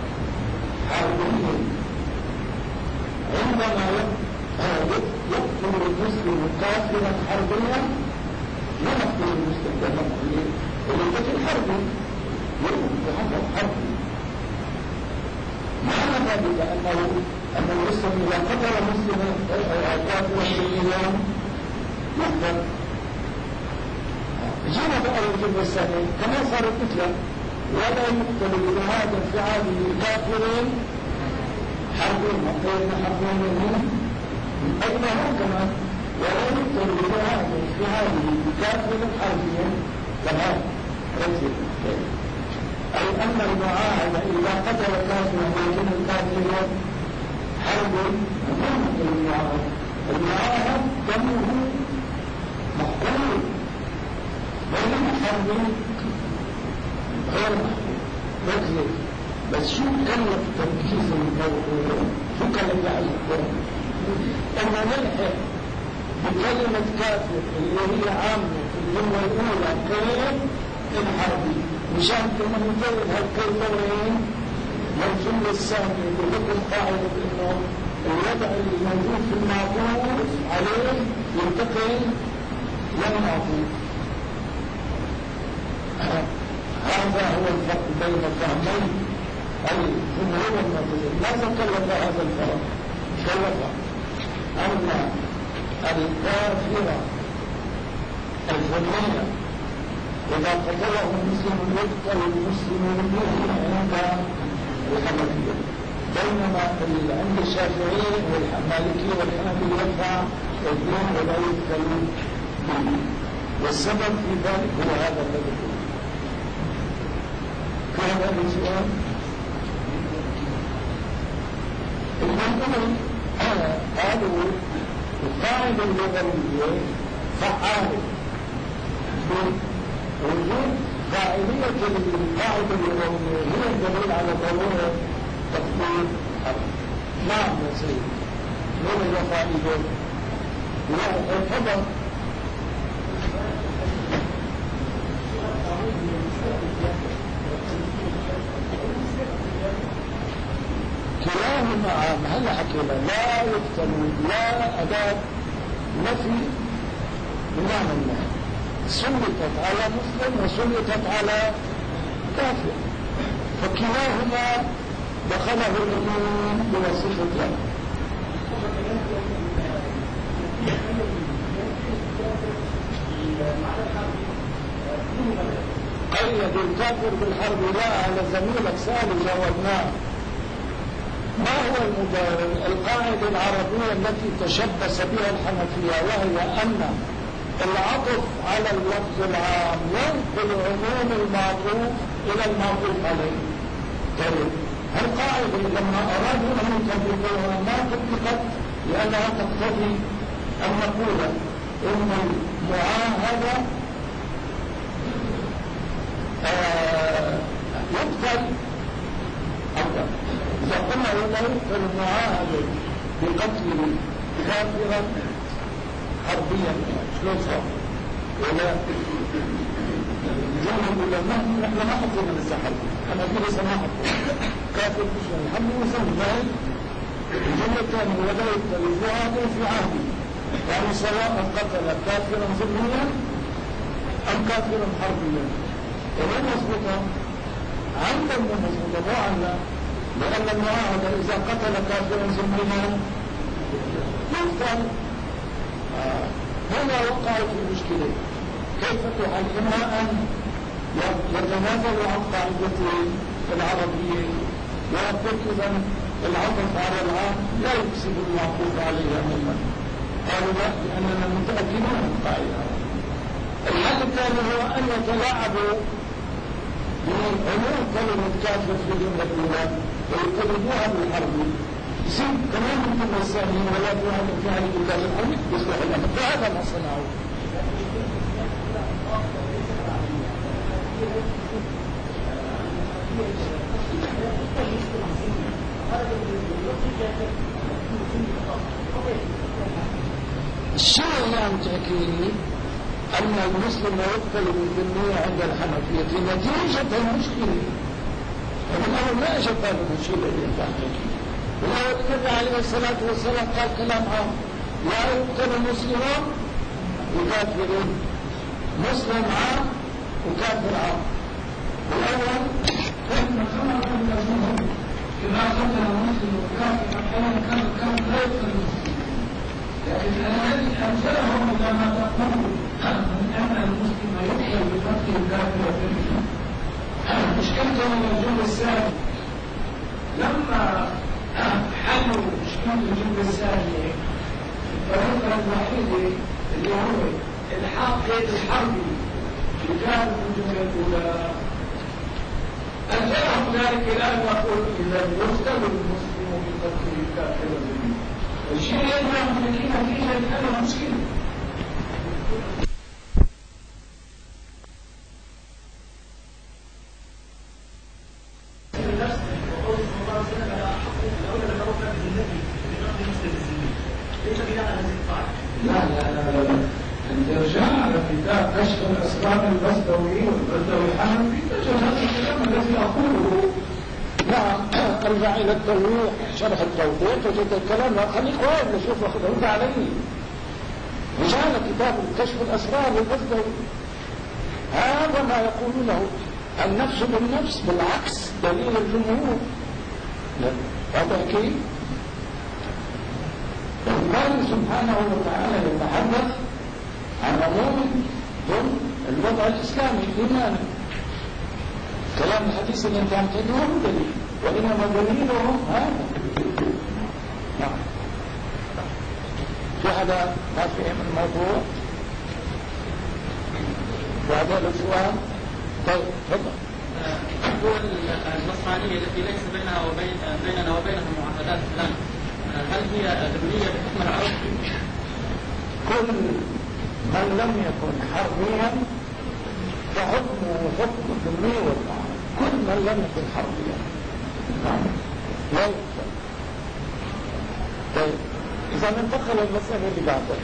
حربي. عندما يقتل المسلم كافرا حربيا لا يقتل المسلم كافرا ولكن حربي يقتل هذا حربي. معنى ذلك أن المسلم إذا قتل مسلما كافرا بالإيمان يقتل. جينا بقى الجملة الثانية كما صارت مثله ولا يقتل بهذا الفعال الكافرين حربين وقيلنا حربين منهم أيضا كمان ولا يقتل بهذا الفعال الكافر حربيا كمان رجل. أي أن المعاهد إذا قتل كافرا ولكن الكافر حرب مهم المعاهد. المعاهد دمه محقول بينما حرب غير محقول رجل. بس شو كلف تركيز الموضوع شو كلف يعلق أما نلحق بكلمة كافر اللي هي عامة اللي هو الأولى كلمة الحربي مشان كنا نقول هالكلمتين والجملة الثانية بحكم قاعدة إنه الوضع اللي موجود في المعطوف عليه ينتقل للمعطوف. هذا هو الفرق بين الفهمين الجمهور والمعتزلة. ماذا كلف هذا الفرق؟ كلف أن الكافرة الظلمية إذا قتله المسلم يقتل المسلم به عند الحنفية بينما عند الشافعية والمالكية والحنفية يدفع الدين ولا يقتل به. والسبب في ذلك هو هذا الذي كان هذا السؤال المنطقة قالوا القاعدة اللغوية فعالة وجود فاعلية القاعدة اللغوية هي الدليل على ضرورة تطبيق الحرف. نعم يا سيدي من هي فائدة؟ لا تفضل. كلاهما عام. هل حكينا لا يقتل لا أداة نفي بمعنى النهي سلطت على مسلم وسلطت على كافر، فكلاهما دخله الإيمان بواسطة قيد الكافر بالحرب. لا، على زميلك سأل جاوبناه. ما هو المبرر؟ القاعدة العربية التي تشبث بها الحنفية، وهي أن العطف على اللفظ العام ينقل عموم المعطوف إلى المعطوف عليه. طيب، القاعدة لما أرادوا أن يطبقوها ما طبقت، لأنها تقتضي أن نقول إن المعاهدة يقتل أولا. إذا قلنا هنا يقتل المعاهد بقتل كافرا حربيا، شلون صار؟ ولا الجمهور يقول نحن ما حطينا للسحر، أنا أقول لسه ما حطينا كافر مسلم الحمد لله. الجملة الثانية ولا يقتل المعاهد في عهده، يعني سواء قتل كافرا ظلميا أم كافرا حربيا. ومن مظبوطة؟ عندهم مظبوطة مو عنا، لأن المعاهدة إذا قتل كافرا ظلميا يقتل. هنا وقعت المشكلة. كيف تحل؟ إما أن يتنازلوا عن قاعدتهم العربية ويقول إذا العطف على العام لا يكسب المعطوف عليه عموما. قالوا لا، لأننا متأكدون من القاعدة. الحل الثاني هو أن يتلاعبوا بعموم كلمة كافر في الجملة الأولى ويقلدوها بالحرب، يصير كمان من الجملة الثانية ولا في هذه الكافر الحرب يصلح الأمر. فهذا ما صنعوا. الشيء اللي عم تحكيه أن المسلم يقتل بالذمية عند الحنفية نتيجة المشكلة. ومن أول ما أجت هذه المشكلة اللي أنت عم تحكيه. والأول النبي عليه الصلاة والسلام قال كلام عام: لا يقتل مسلم وكافر. مسلم عام وكافر عام. والأول كان خمر من الجمهور إذا قتل مسلم وكافر أحيانا كان لا يقتل مسلم. لكن الذي أنزلهم إلى ما تقول من أن المسلم يقتل بقتل الكافر وكافر. مشكلتهم من الجمله الثاني لما حلوا مشكله الجمله الثانيه الطريقه الوحيده اللي هو الحاق يد الحربي اللي كان في الجمله الاولى أنزلهم ذلك الآن يقول إذا يقتل المسلم بقتل الكافر الشيء يجمع المسلمين فيه لأنه مشكلة. كشف الأسباب البسطوي والبسطوي الحنفي تجد هذا الكلام الذي أقوله. نعم، ارجع إلى التوضيح، شرح التوضيح وجد الكلام. خليك واقف نشوف رد عليه. رجال كتاب كشف الأسرار البسطوي هذا ما يقولونه النفس بالنفس بالعكس دليل الجمهور. هذا كيف؟ الله سبحانه وتعالى يتحدث عن عموم ضمن الوضع الإسلامي الإيماني. كلام الحديث اللي انت عم تقوله هو دليل، وإنما دليلهم هذا. نعم. في حدا ما فهم الموضوع؟ وهذا السؤال. طيب تفضل. الدول النصرانية التي ليس بيننا وبينها معاهدات الآن، هل هي ذمية بحكم العرب؟ كل من لم يكن حربيا فحكمه حكم الذمي والمعاهد. كل من لم يكن حربيا لا يقتل. طيب إذا ننتقل المسألة اللي بعدها.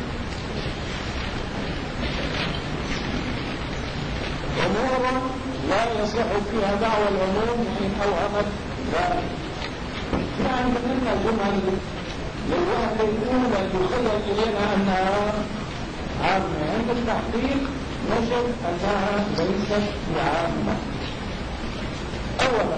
أمور لا يصح فيها دعوى العموم إن أوهمت ذلك. يعني من الجمل للوهلة الأولى يخيل إلينا أنها عامة. عند التحقيق نجد أنها ليست بعامة. أولا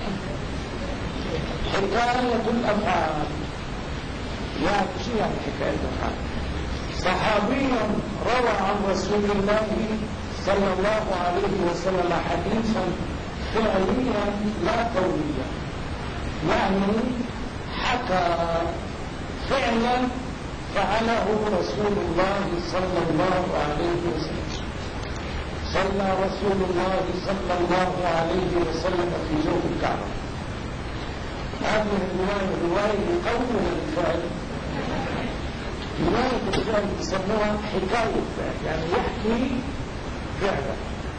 حكاية الأفعال، يعني شو يعني حكاية الأفعال؟ صحابي روى عن رسول الله صلى الله عليه وسلم حديثا فعليا لا قوليا، يعني حكى فعلا فعله رسول الله صلى الله عليه وسلم. صلى رسول الله صلى الله عليه وسلم في جوف الكعبة. هذه الرواية رواية قول الفعل. رواية الفعل يسموها حكاية الفعل، يعني يحكي فعلا.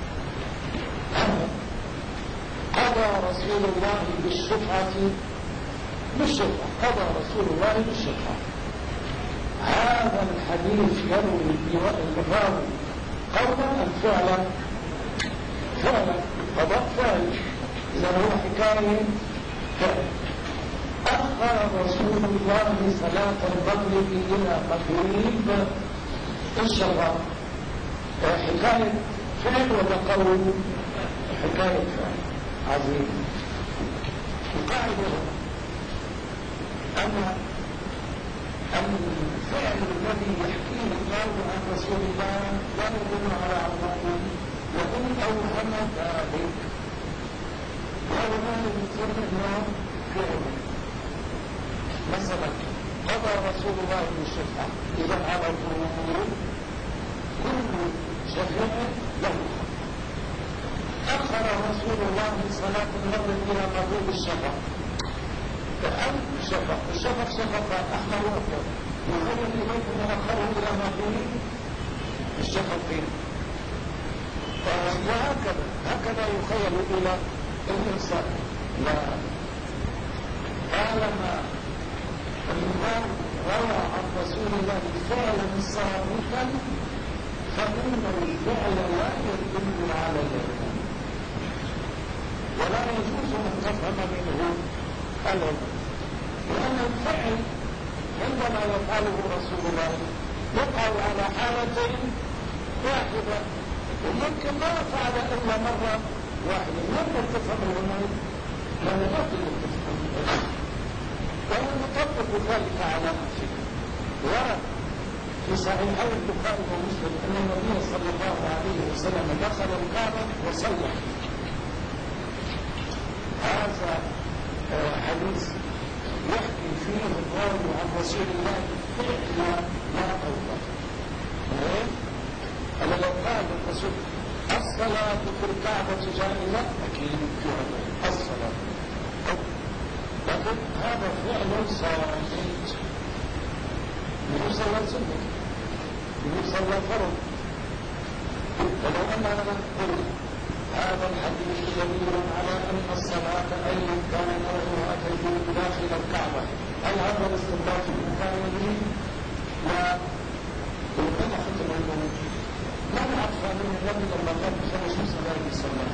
قضى رسول الله بالشفعة، قضى رسول الله بالشفعة. هذا الحديث يروي الراوي قولا أم فعلا؟ فعلا، قضاء فعل، إذا هو حكاية فعل. أخر رسول الله صلاة المغرب إلى مغرب الشفعة. حكاية فعل ولا قول؟ حكاية فعل. عظيم. القاعدة أن الفعل الذي يحكيه الله عن رسول الله لا يدل على عظمته، وإن أوهم ذلك وهو ما يسمى فعل. مثلا قضى رسول الله بالشفعة، إذا على الظهور كل شفيع له. أخر رسول الله صلاة المغرب إلى مغرب الشفع، فأنت الشفق شفق أحمر وأكبر، وهو إليك من أخره إلى مغرب الشفق فيه. وهكذا يخيل إلى الإنسان. لا، طالما الإمام روى عن رسول الله فعلا صامتا فإن الفعل لا يدل على الإمام، ولا يجوز أن تفهم منه العلم، لأن الفعل عندما يفعله رسول الله يقع على حالتين واحدة، وممكن ما فعل إلا مرة واحدة. لما تفهم العلم لا يمكن أن تفهم العلم، وهو يطبق ذلك على نفسه. وفي صحيحي البخاري ومسلم أن النبي صلى الله عليه وسلم دخل الكعبة وصلى. هذا حديث يحكي فيه الراوي عن رسول الله فعلا لا قولا. أما لو قال الرسول الصلاة في الكعبة جائزة، أكيد فعلا الصلاة، لكن هذا فعل صامت. يصلى سنة، يصلى فرض. ولو أننا نقول هذا الحديث دليل على أن الصلاة أيا كان نوعها تجوز داخل الكعبة، هل هذا الاستنباط كان يجري؟ لا. وكما ختم الموت من أعطى من النبي لما قال بخمس صلاة الصلاة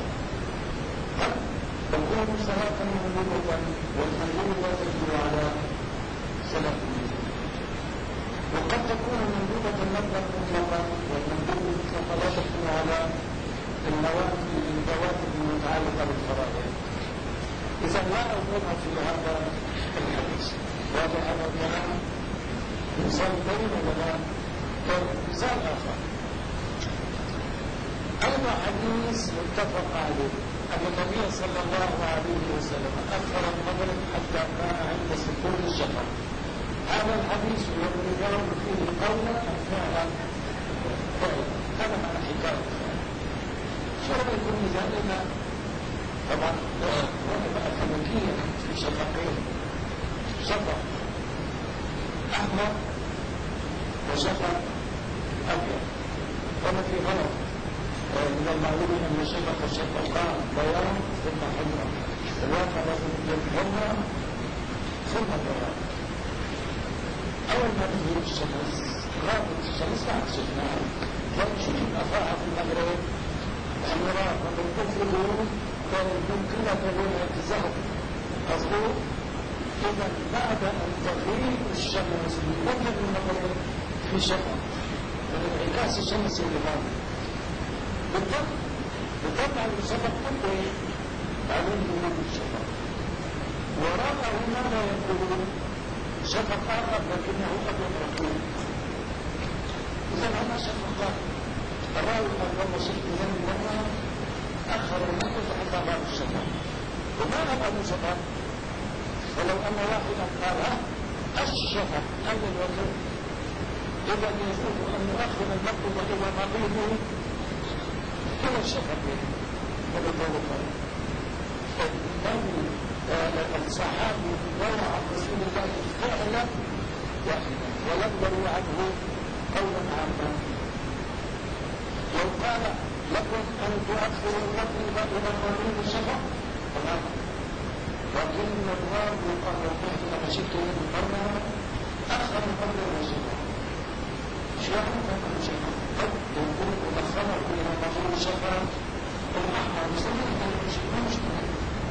تكون صلاة مندوبة، والمندوبة تجب على صلاة المندوبة. وقد تكون مندوبة المطلق مطلقا، والمندوبة مطلقا لا تكون على النوافل المتعلقة بالفرائض. إذا لا أظن في هذا الحديث واضح هذا الكلام. مثال بين ولا مثال آخر أيضا حديث متفق عليه أن النبي صلى الله عليه وسلم أخر المغرب حتى كان عند سكون الشفق. هذا الحديث والرجال فيه قولا فعلا، هذا معنى حكاية. شو يكون مثالنا؟ طبعا وانا بقى كمكية في شفقين، شفق أحمر وشفق أبيض. وما في غلط من المعلوم أن شفق الشفقان بيان ثم حمرا، الواقع لازم حمرا ثم بيان. أول ما تظهر الشمس غابت الشمس بعد شفناها، ونشوف الأفاعة في المغرب حمراء ومن الغروب كان ممكن تكون الذهب مظبوط. إذا بعد أن تغيب الشمس من المغرب في شفق من انعكاس الشمس اللي غابت، بالطبع السبب كله تعليم الإمام الشفق، وراءه ماذا يقولون شفق آخر لكنه أبيض رقيق. إذا هذا شفق الراوي قال وصلت من لما أخر النقل حتى باب الشفق. وما هذا شفق؟ ولو أن واحدا قال الشفق أين الوجه؟ إذا يجوز أن يؤخر المقبض إلى مقيمه إلى الشفق وبذلك الصحابي روى عن رسول الله فعلا واحدا ولم يروي عنه قولا عاما. لو قال لكم أن تؤخروا المقبض إلى مقيم الشفق فلا، لكن الراوي قال لما شئت من مرة أخر قبل الشفق. شيئا فقد شفق قد يكون مدخله إلى مقيم الشفق الأحمر بسبب أن المشكلة مشكلة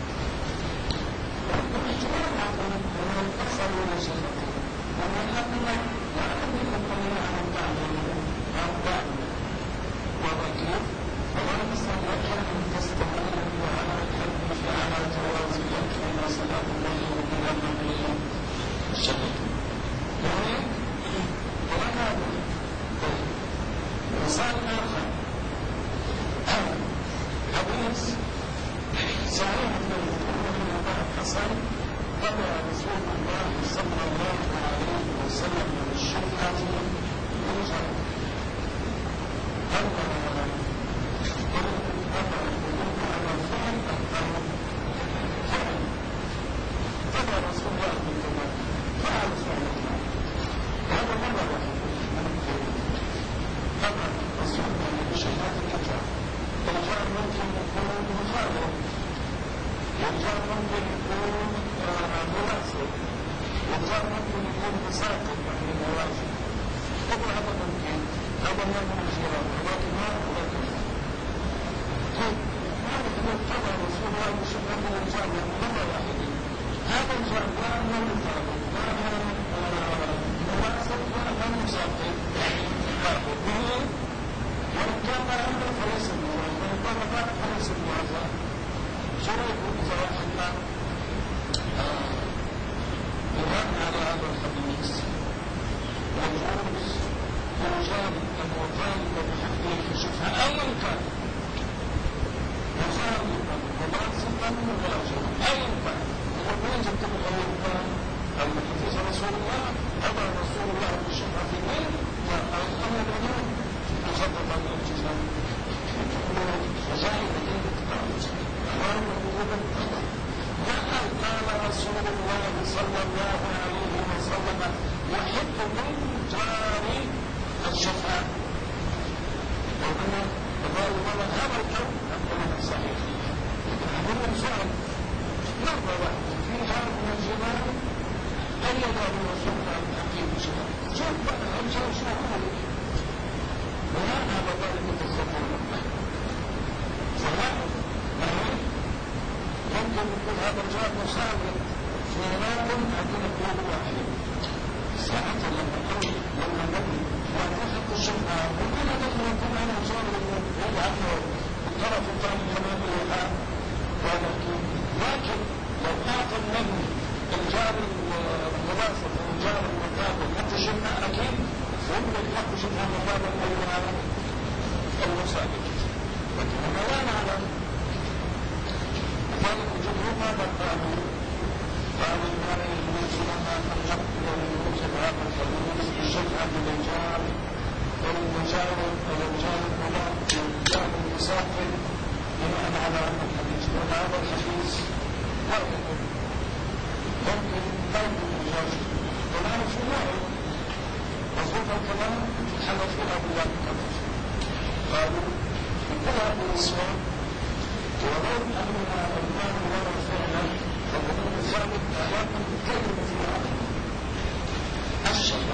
والاحتمال عقل أن أكثر من شفق ومن أننا لا أملك قليلا عن بعض وذكر ولا نستطيع أن تستمر وعلى الحب على توازي يكفينا صلاة الله وقيامنا بالله الشفق. يعني ولنا مثال آخر حديث صحيح من أبي الحسن تبع رسول الله صلى الله عليه وسلم من الشفعة يوجد أمر القلوب على الفعل أكثر تبع رسول الله بالكمال فعل فعل هذا مرة واحدة تبع رسول الله بشهادة الأجر. الإنسان ممكن يكون مخالف، الإنسان ممكن يكون مناسب، الإنسان ممكن يكون مساقط عن الواجب. كل هذا ممكن، هذا ما هو الخلاف، ولكن ما هو الخلاف. طيب هذا كله طبعا رسول الله بشهادة الإنسان مرة واحدة. هذا الإنسان لا مناسب ولا مساقط به، وإن كان عنده فليس الموضوع، وإن كان ذاك فليس الموضوع. شريك إذا واحدنا بناء على هذا الحديث يجوز إيجاد المطالب بحقه في الشفعة أيا كان مخالفا وباسطا وواجبا أيا كان. ومن تتبع الإنسان المحدث رسول الله أبى رسول الله بالشفعة في مين؟ الأمر الأمر يخطط عن الالتزام وزائد دين التقاعد أمام وجوب القضاء. قال رسول الله صلى الله عليه وسلم يحب من جاري الشفاء. وأنا قال هذا القول أقول صحيح. هذا الفعل مرة واحدة في هذا الجمال أن يدعو الرسول عن تحقيق الشفاء. شوف بقى الإنسان شو هو وهذا بطالب التصفون صحيح؟ ممكن يكون هذا الجواب مساوي في نام عندنا قول واحد ساعة لما نبني وتحق الشفعة وكل هذا يكون أنا مصابر يجعل الطرف الثاني كمان الوحاء لكن لو أعطى النبي الجار المناسب والجار المتابع حتى الشفعة أكيد ومن الحق شفعة مطابق أيها المسابق. لكن أنا لا نعلم ذلك الجمهور ماذا قالوا؟ قالوا ما يجوز لنا أن نقبل ويوجد هذا الحديث بالشفعة بالرجال والمجال والرجال المضاف والرجال المسافر بناء على أن الحديث وهذا الحديث لا يكون ممكن لا يكون مجاز والآن في واحد مضبوط الكلام الحنفية بذلك قالوا بكل الإسلام ولو أن الإمام ورد فعلا فالقانون الثابت لكن كلمة في هذا الشفاء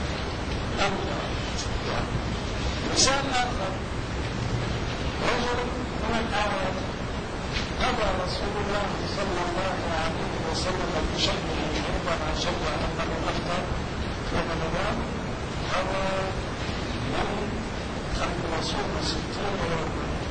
مثال آخر رجل من الآيات قضى رسول الله صلى الله عليه وسلم بشيء عرضا عن شيء أنه أفطر في رمضان قضى من خلق رسول 60 يوما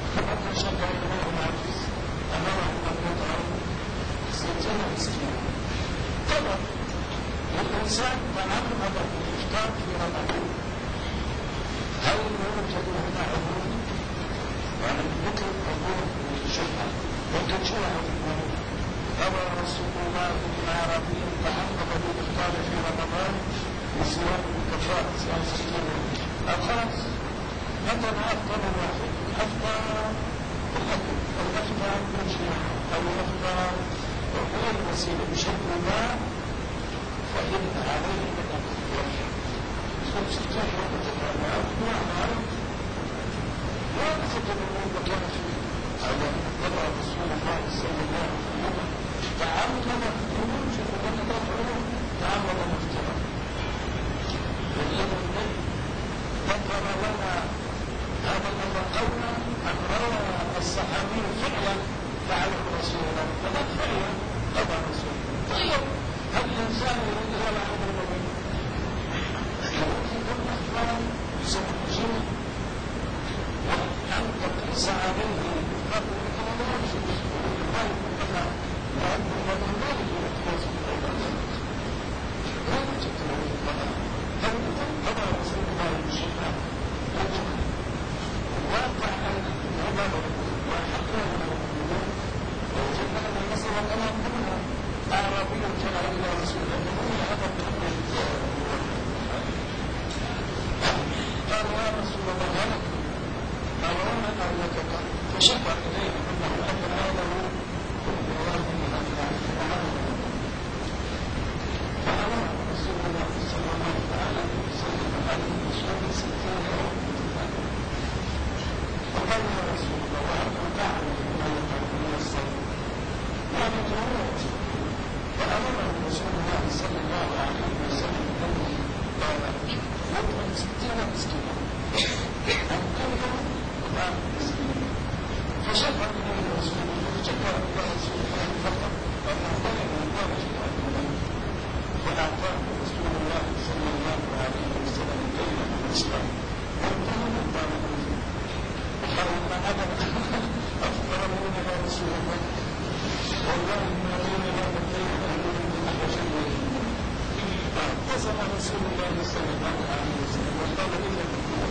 فقد شد إليه العجز أمره القطر 60 مسكينا. طبعا الإنسان تعمد الإفطار في رمضان، هل يوجد هنا عبور؟ يعني ذكر عبور الشبهة ممكن شبهة تكون روى رسول الله العربي تعمد الإفطار في رمضان بصيام الكفار صيام 60 يوم. خلاص مثلا أفطر واحد أفطر الأكل أو أفطر بالجماعة أو أفطر غير وسيلة بشكل ما، فإن عليه أن يفطر 60 يوم معنى لا تفضل الأمور مكان فيه على طبع رسول الله صلى الله عليه وسلم تعمد مفتوح في قبل العلوم تعمد مفتوح. والإمام النبي ذكر لنا هذا المقولة أن روى الصحابي فعلا فعله رسول الله فقد فعلا طبع رسول الله. طيب هل الإنسان يريد هذا عن النبي؟ يريد كل أخبار سمجين وأن تقيس عليه قبل الكلام في الإسلام لأن هذا لا يجوز لا يجوز طبعا رسول الله بشكل واقع العباد وحقا وجدنا من مثلا أنا كنا أعرابي كان إلى رسول الله هذا قال يا رسول الله هلك أرانا أنك فشفع إليه أنه أكل هذا فأمر رسول الله صلى الله عليه وسلم أن يصوم 60 يوم فقال يا رسول الله وأنت تعلم ما يقال من الصوم ما بتروت. فأمر رسول الله صلى الله عليه وسلم أن يطعم 60 مسكينا عن كل يوم 4 مسكين. فشفع إليه رسول الله فشكر إلى رسول الله فقط أنه ظلم الوارث فأعطاه رسول الله صلى الله عليه وسلم كلمة الإسلام وانتهى من ذلك. قال ما أنا أفضل من يا رسول الله والله ما بين هذا البيت أهل من أحسن فاعتصم رسول الله صلى الله عليه وسلم وقال إذا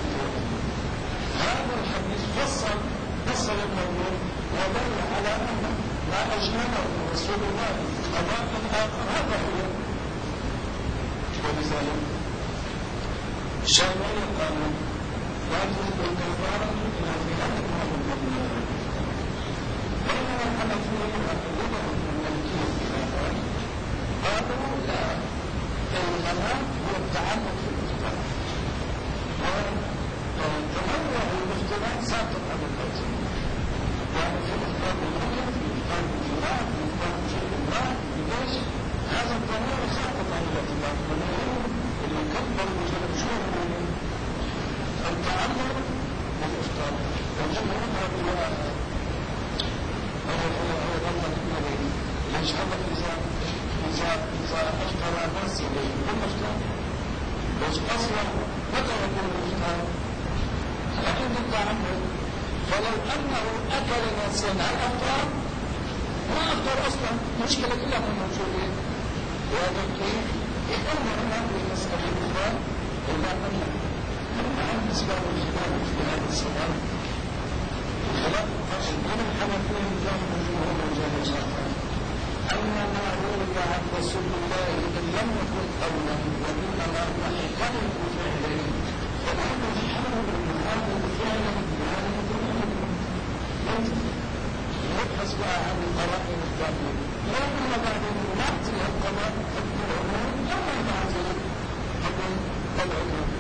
هذا الحديث فصل الموضوع ودل على أن ما أجمله رسول الله قضاء آخر هذا هو. ولذلك شرع القانون لا تجب الكفارة إلا في هذا الموضوع. بينما الحنفية يقولون الملكية في هذا قالوا لا، الغناء هو التعمد في الافتراء وتنوع الافتراء ساقط عن التوزيع. يعني في الافتراء الممكن في افتراء الجماع في افتراء شيء ما ليش هذا التنوع ساقط عن الافتراء ونقول اللي كبر وجلجوه التعمد بالافتراء والجمهور هذا ليش هذا إذا أفطر الناس إليه كل أفطار بس أصلا متى يكون الإفطار؟ عند التعمد. فلو أنه أكل ناسيا هل أفطر؟ ما أفطر أصلا، مشكلة كلها موجودة. وهذا كيف؟ يكون هنا بالنسبة للإفطار إلا أن عن أسباب الخلاف في هذا السؤال الخلاف بين الحنفية وجانب الجمهور وجانب الشافعي أن ما روي عن رسول الله إن لم يكن قولا وإنما هو حكاية فعله فلا نحاول نحاول فعلا نبحث بقى عن القرائن الكاملة لأن بعدين نعطي القرائن العلوم لما نعطي العلوم.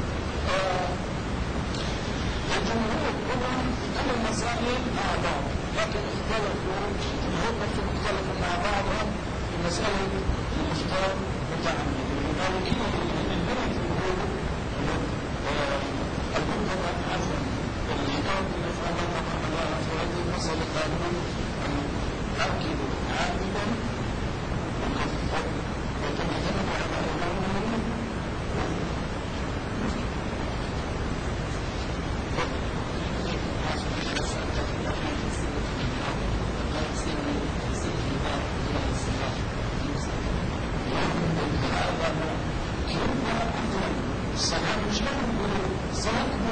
الجمهور طبعا كل المسائل مع بعض لكن اختلفوا مختلفوا مع بعضهم في مسألة الإفطار متعمد. المالكية من الجمهور المنطقة عزم الإفطار بالإفطار منطقة الله في هذه المسألة قالوا أن أكل عامدا وتمثلوا على إمامهم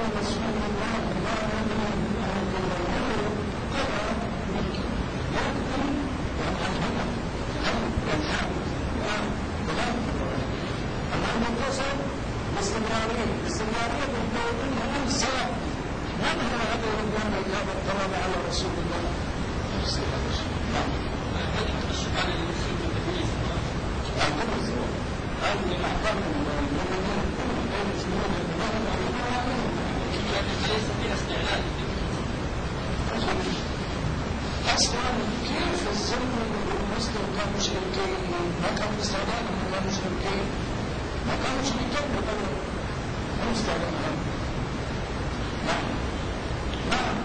رسول الله لا ندري أن يبلغه قضى يكتب وأنهمه هل ينحب وغير أما المتصل باستمرارية بالدولة أمسى من هو هذا الرجال الذي اضطرب على رسول الله؟ السؤال المسلم بالتدريس ليس فيها استعلاء أصلا كيف الزمن المسلم كان مشركين ما كانوا استعلاء ما كانوا مشركين ما كانوا مشركين ما استعلاء نعم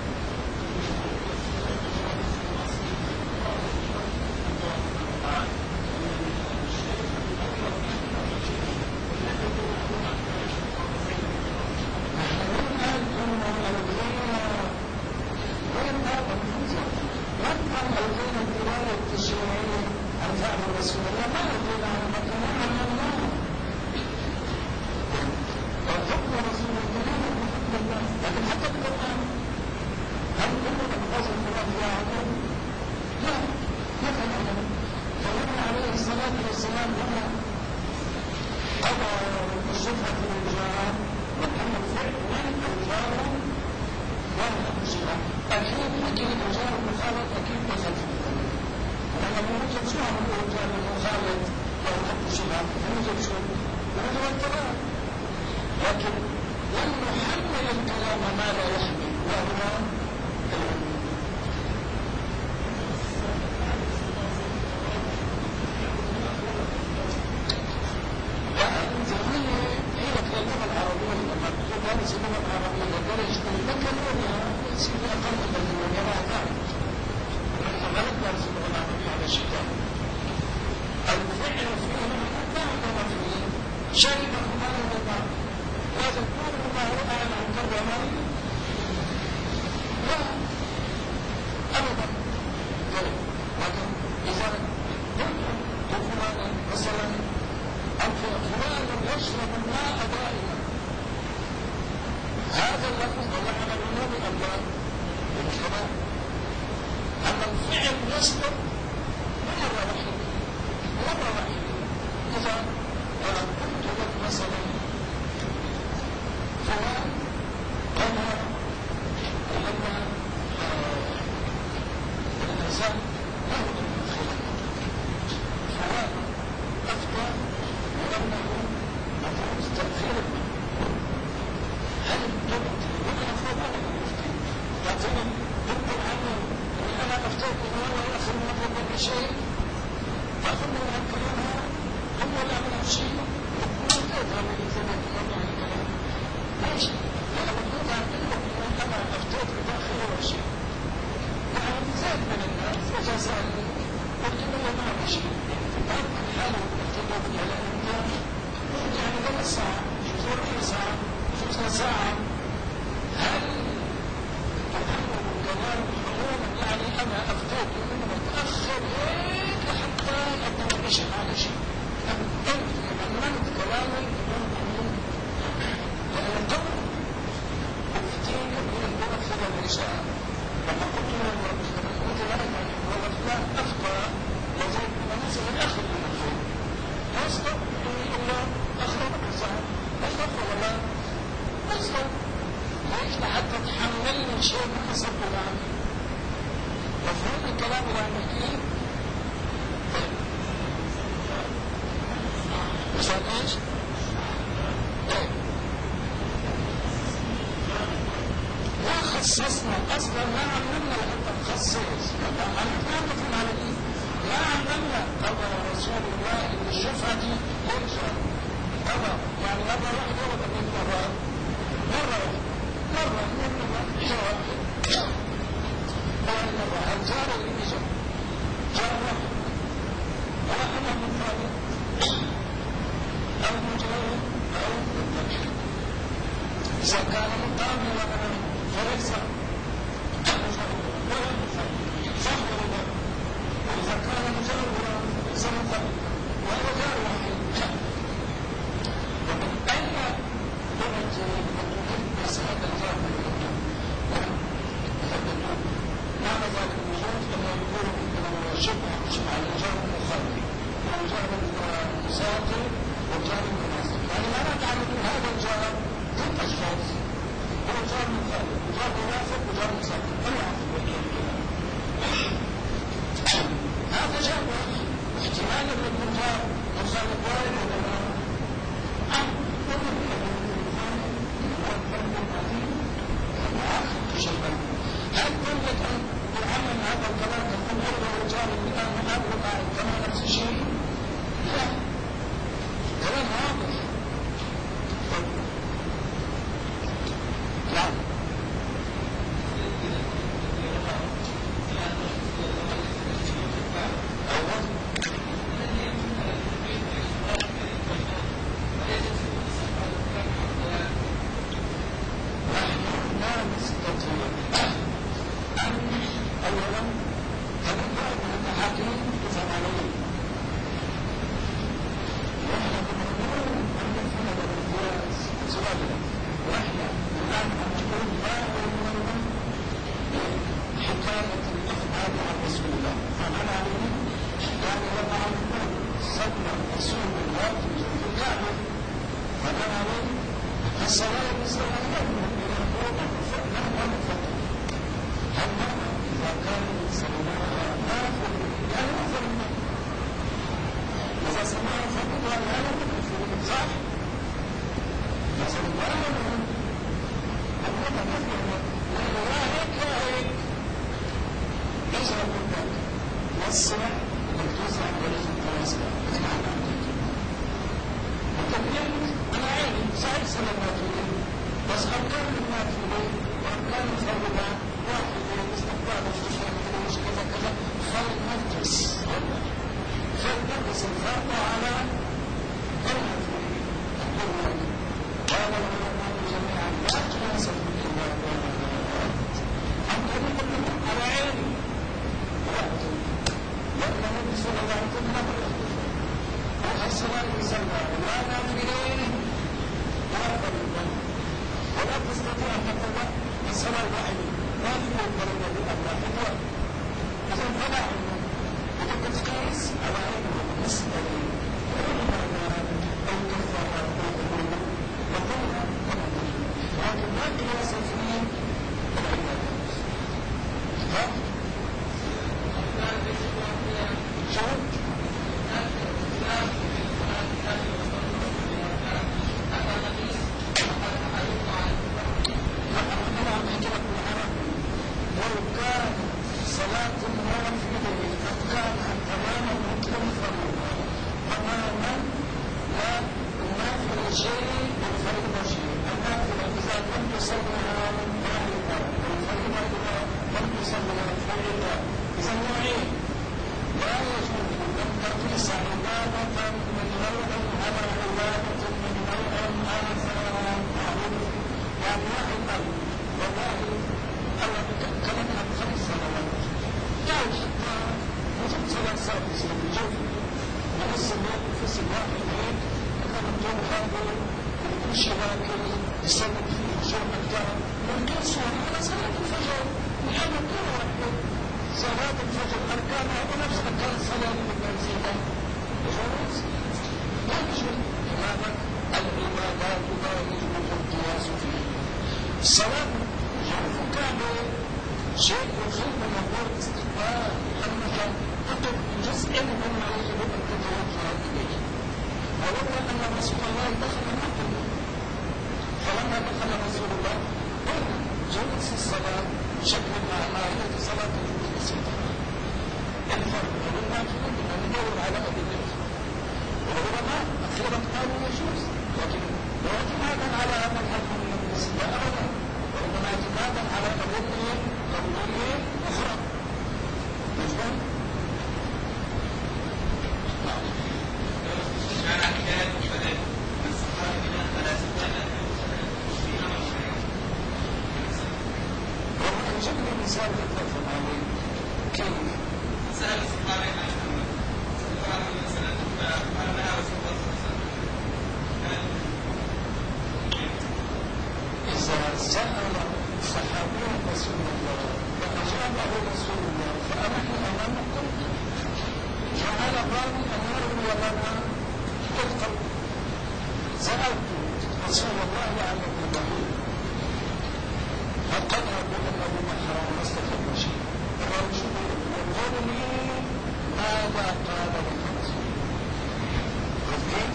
لكن لم نحمل الكلام ما لا يحمل وهو اللغة العربية لما تدرس اللغة العربية لدرجة المكنونة يصير أقل من وراء ذلك نحن لا ندرس اللغة العربية على شيء الفعل فيه لا عندنا فيه شرب خمار الرضا هذا كل ما هو أعلى عن كرمان لا أبدا لكن إذا قلت فلانا مثلا أو فلان يشرب الماء دائما هذا اللفظ ولا على العموم الله بالكلام أما الفعل يصدر مرة واحدة إذا قلت لك مثلا فلان قال لما الإنسان له الخلاف فلان أفتى ولأنه مفروض تأخير هل الضبط هنا فضل تعطيني ضد العمل أن أنا أفتيت وأنا أخذ مطلب بشيء فأظن أن كلامها هم لا من شيء وأفتيت هذا الإنسان عن الكلام ماشي أنا مفروض أعمل أن أنا أفتيت بتأخير شيء يعني زاد من الناس وجزاني قلت له ما شيء فأبقى الحالة افتيت على أنت يعني ربع ساعة ربع ساعة 5 ساعة هل تحمل الكلام عموما يعني أنا أفتيت منه متأخر هيك حتى أقدر أشيء على شيء أنت أمنت كلامي لأن قبل أفتيك من الوقت في العشاء لما قلت له قلت لا يعني الوقت لا أخطأ لذلك ننزل الآخر من الخير أصدق إلا أخطأ بالزهر أصدق ولا أصدق ليش لحتى تحملني شيء ما أصدق عني مفهوم الكلام اللي عم بحكيه مثال ايش؟ لا خصصنا اصلا لا علمنا لحتى نخصص انا مفهوم على دي لا علمنا قضى رسول الله ان الشفعه دي ليش قضى يعني مرة واحدة ولا 2 مرات مرة هل جار اللي بيجا جار واحد ولا أنا من ثاني أو مجرد أو متبع إذا كان مقاملا فليس ولا صح ولا وإذا كان مجردا فليس متبع وهو جار واحد ومن أين درجة نستطيع أن أولا فنبدأ من التحاكم بزمانين ونحن نقول أن نفهم الامتياز سؤالنا ونحن الآن نقول ما هو المنظم حكاية الأفعال عن رسول الله فمعنى عليه كان وضع صلى رسول الله في الكعبة فمعنى عليه الصلاة والسلام من القوة فنحن نفكر هل معنى إذا كان سمعها نافذ يعني نافذ إذا سمعها فقط لا نفكر في صح مثلا لا نفكر أننا نفكر لا هيك ليس نقول والصلاة والتوسع ولازم تواصل التكليف أنا عيني صحيح سلامات إليه بس أركان المات إليه وأركان الفرضة واحدة استقبال استشهاد مش كذا كذا فالنفس الفرض على فرض قال العلماء جميعا لا تناسب العبادات عن طريق النمط على عيني لأن النبي صلى الله عليه وسلم الصلاة والسلام لا نعمل إليه ولا تستطيع أن تقول الصلاة الواحدة ما في مقبل النبي الله حدوى إذا فلا علم وتقول تقيس على علم المسألة ولما أو كفر أو قبول وقلنا لكن ما قياس اثنين العبادات شوف لو كان صلاة النافلة أركانها تماما مختلفة تماما لا النافلة شيء والفريضة شيء النافلة إذا لم تصلها واحدة والفريضة إذا لم تصلها فريضة إذا نوعين لا يجوز أن تقيس عبادة من نوع على عبادة من نوع آخر معروف يعني واحد والله الله كلمها بخمس صلوات جاوز حتى وجد صلاة سادسة بجوز من الصلاة في صلاة العيد كان الدور هذا كل شراكل يصلي فيه جمعة كان والقياس على صلاة الفجر محمد كان واحد صلاة الفجر أركانها ونفس أركان صلاة المنزلة جوز لا يجوز لماذا العبادات لا يجوز القياس فيه الصلاة كان شيء يخل من يقول استقبال أنك تطلب جزء مما يجب أن تتوجه إليه ولولا أن رسول الله دخل المطلب فلما دخل رسول الله قلنا جلس الصلاة شكل ماهية صلاة البسيطة الفرق قلنا كنا ندور على أدلة والعلماء أخيرا قالوا يجوز لكن لا اعتمادا على هذا الحد من النسبة أبدا وإنما اعتمادا على أدلة قولية أخرى مفهوم؟ والله جبنا مثال يتفق عليه كيف؟ سأل الصحابة عن محمد صلى الله عليه وسلم فقال لها رسول الله صلى الله عليه وسلم إذا سأل صحابي رسول الله فأجابه رسول الله فأنحن أمامكم جعل الراوي أن يروي لنا تلقى سألت رسول الله عن النبي فقد أقول أنه محرم واستفد شيء الرجل يقول لي ماذا قال لك رسول الله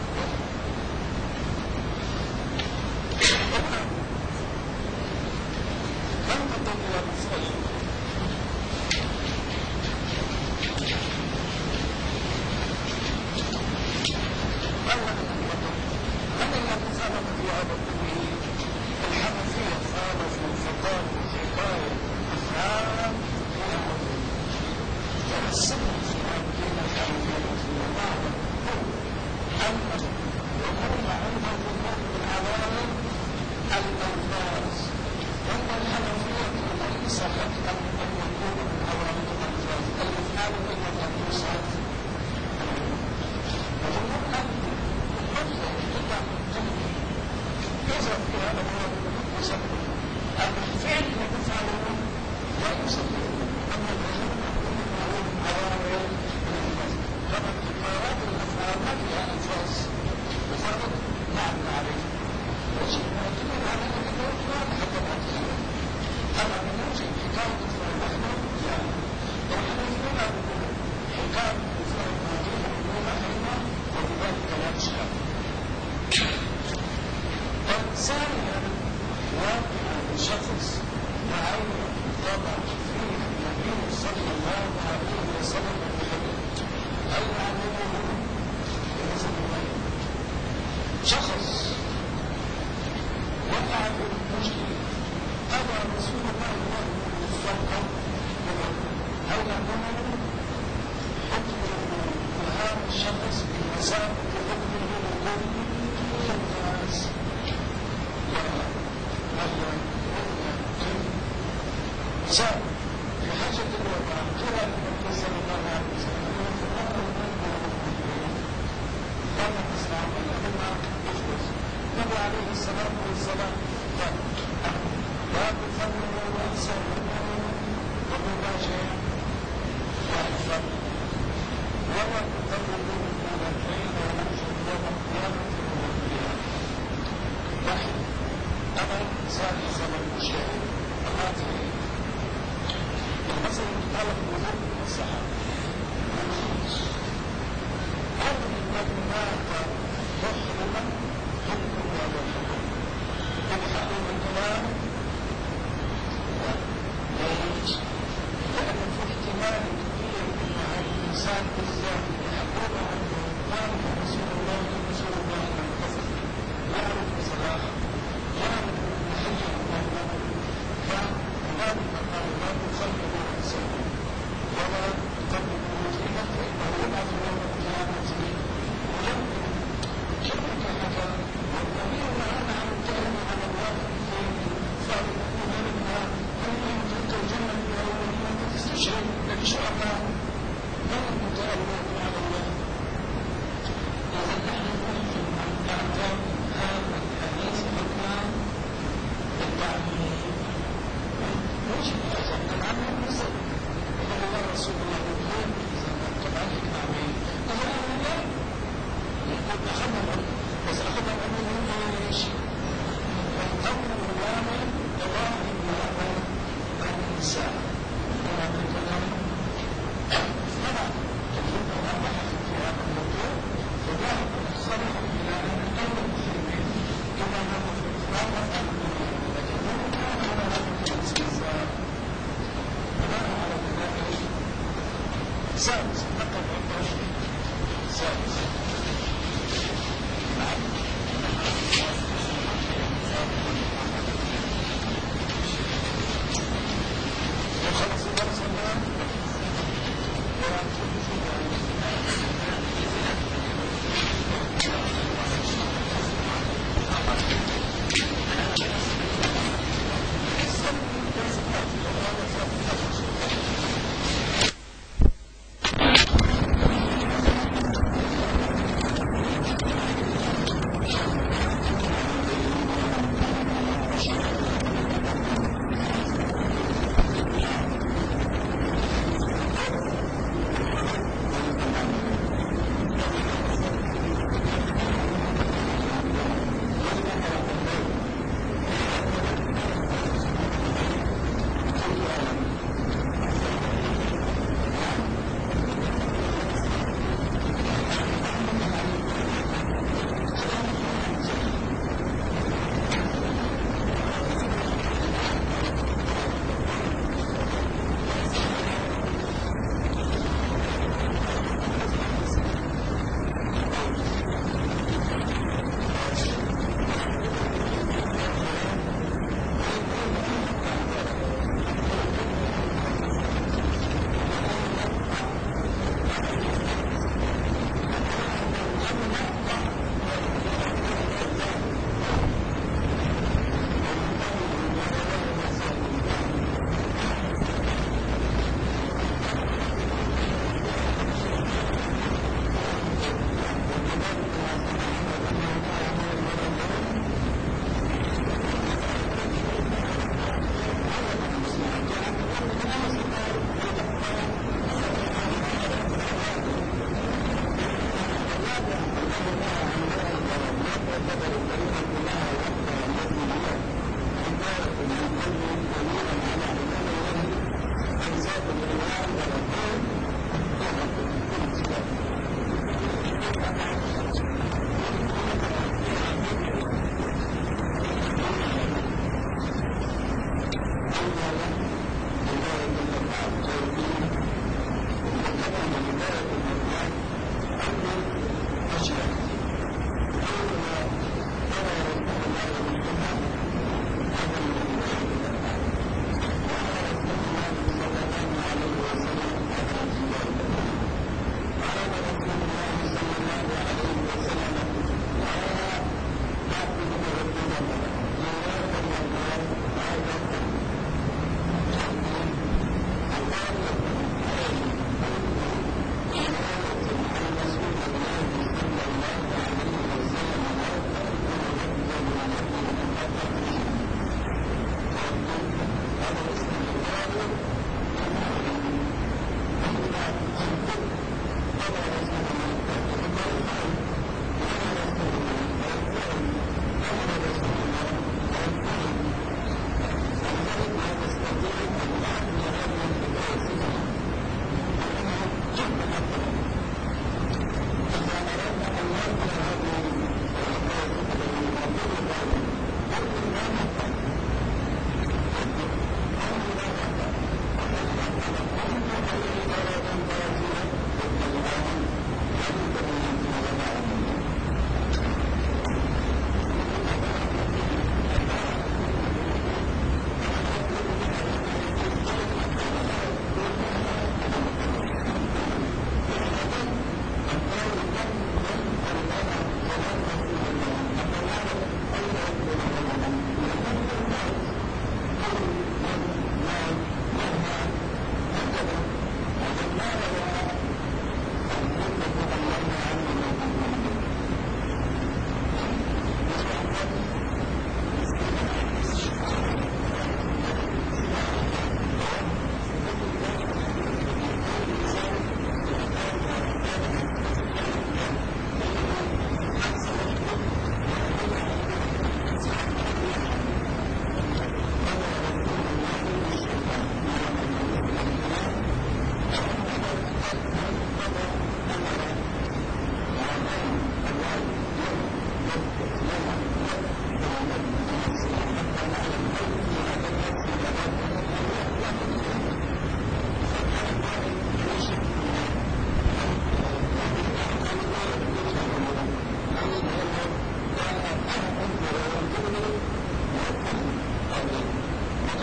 ننتقل إلى مسألة أولا من الذي سبق في هذا التمهيد جاء في حجة الوداع قيل النبي صلى الله عليه وسلم لما تسمع لما يجوز النبي عليه الصلاة والسلام قال لا تفرقوا وأنصروا ومباشرة وأحفر ولا تفرقوا مباشرين ونوجد يوم القيامة واحد أنا إنسان زمن مشاهد أخاطر مثلا قال الوضوء والصحابة هذا من مات محرما حكم ولا حكم الحكم الكلام لا يجوز لأن في احتمال كبير أن الإنسان بالذات يحكم عن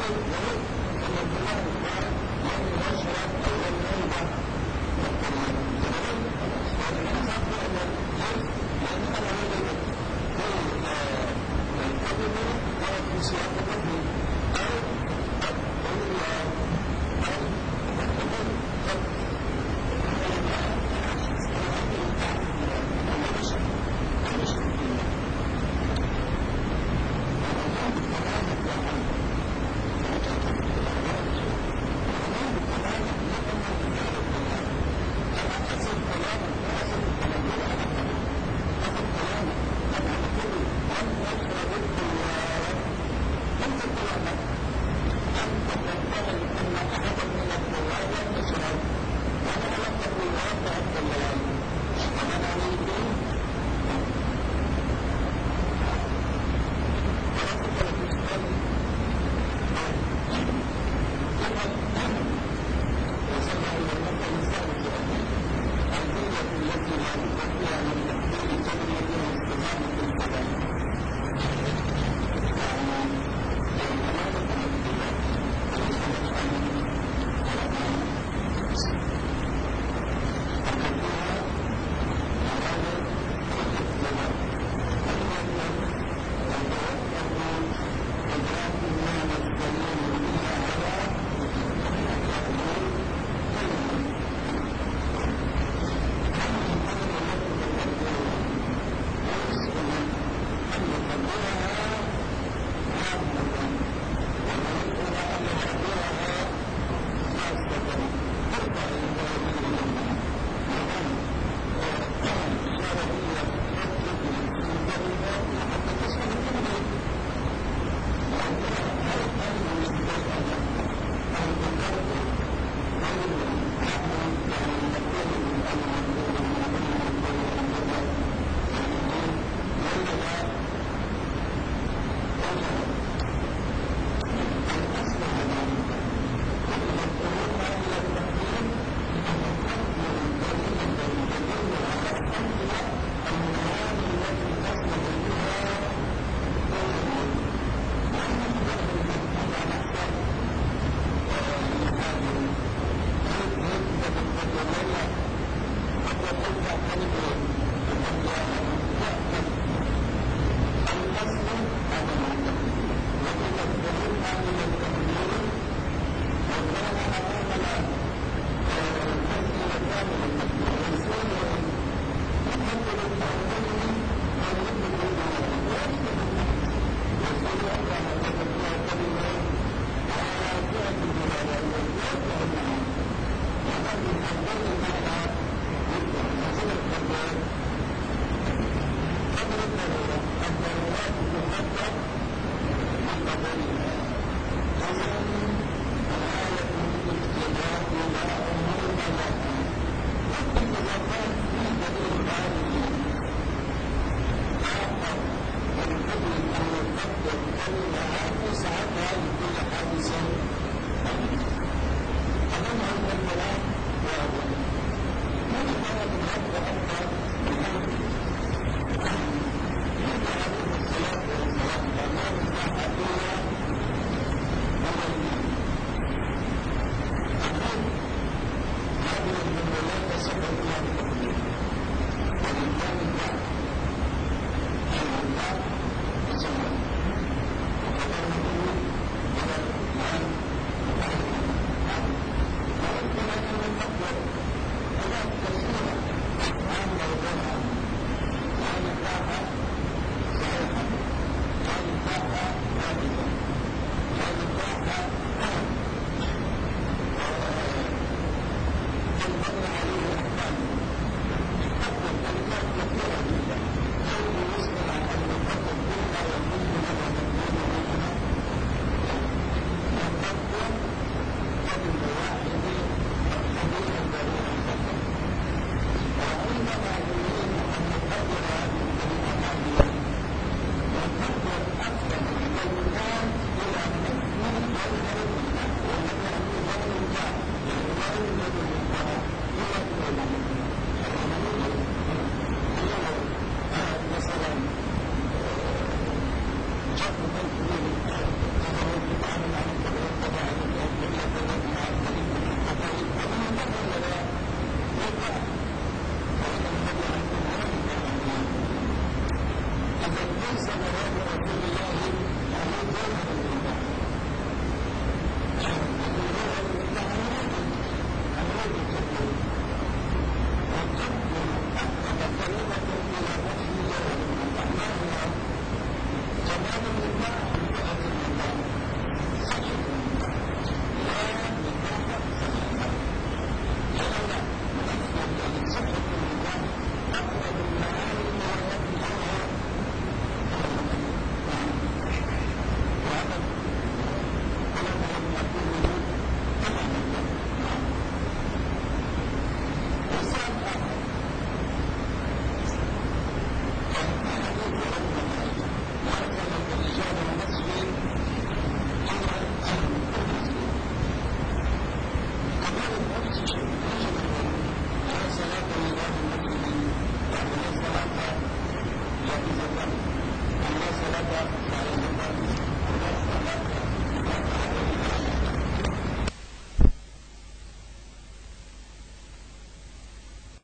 ويؤمن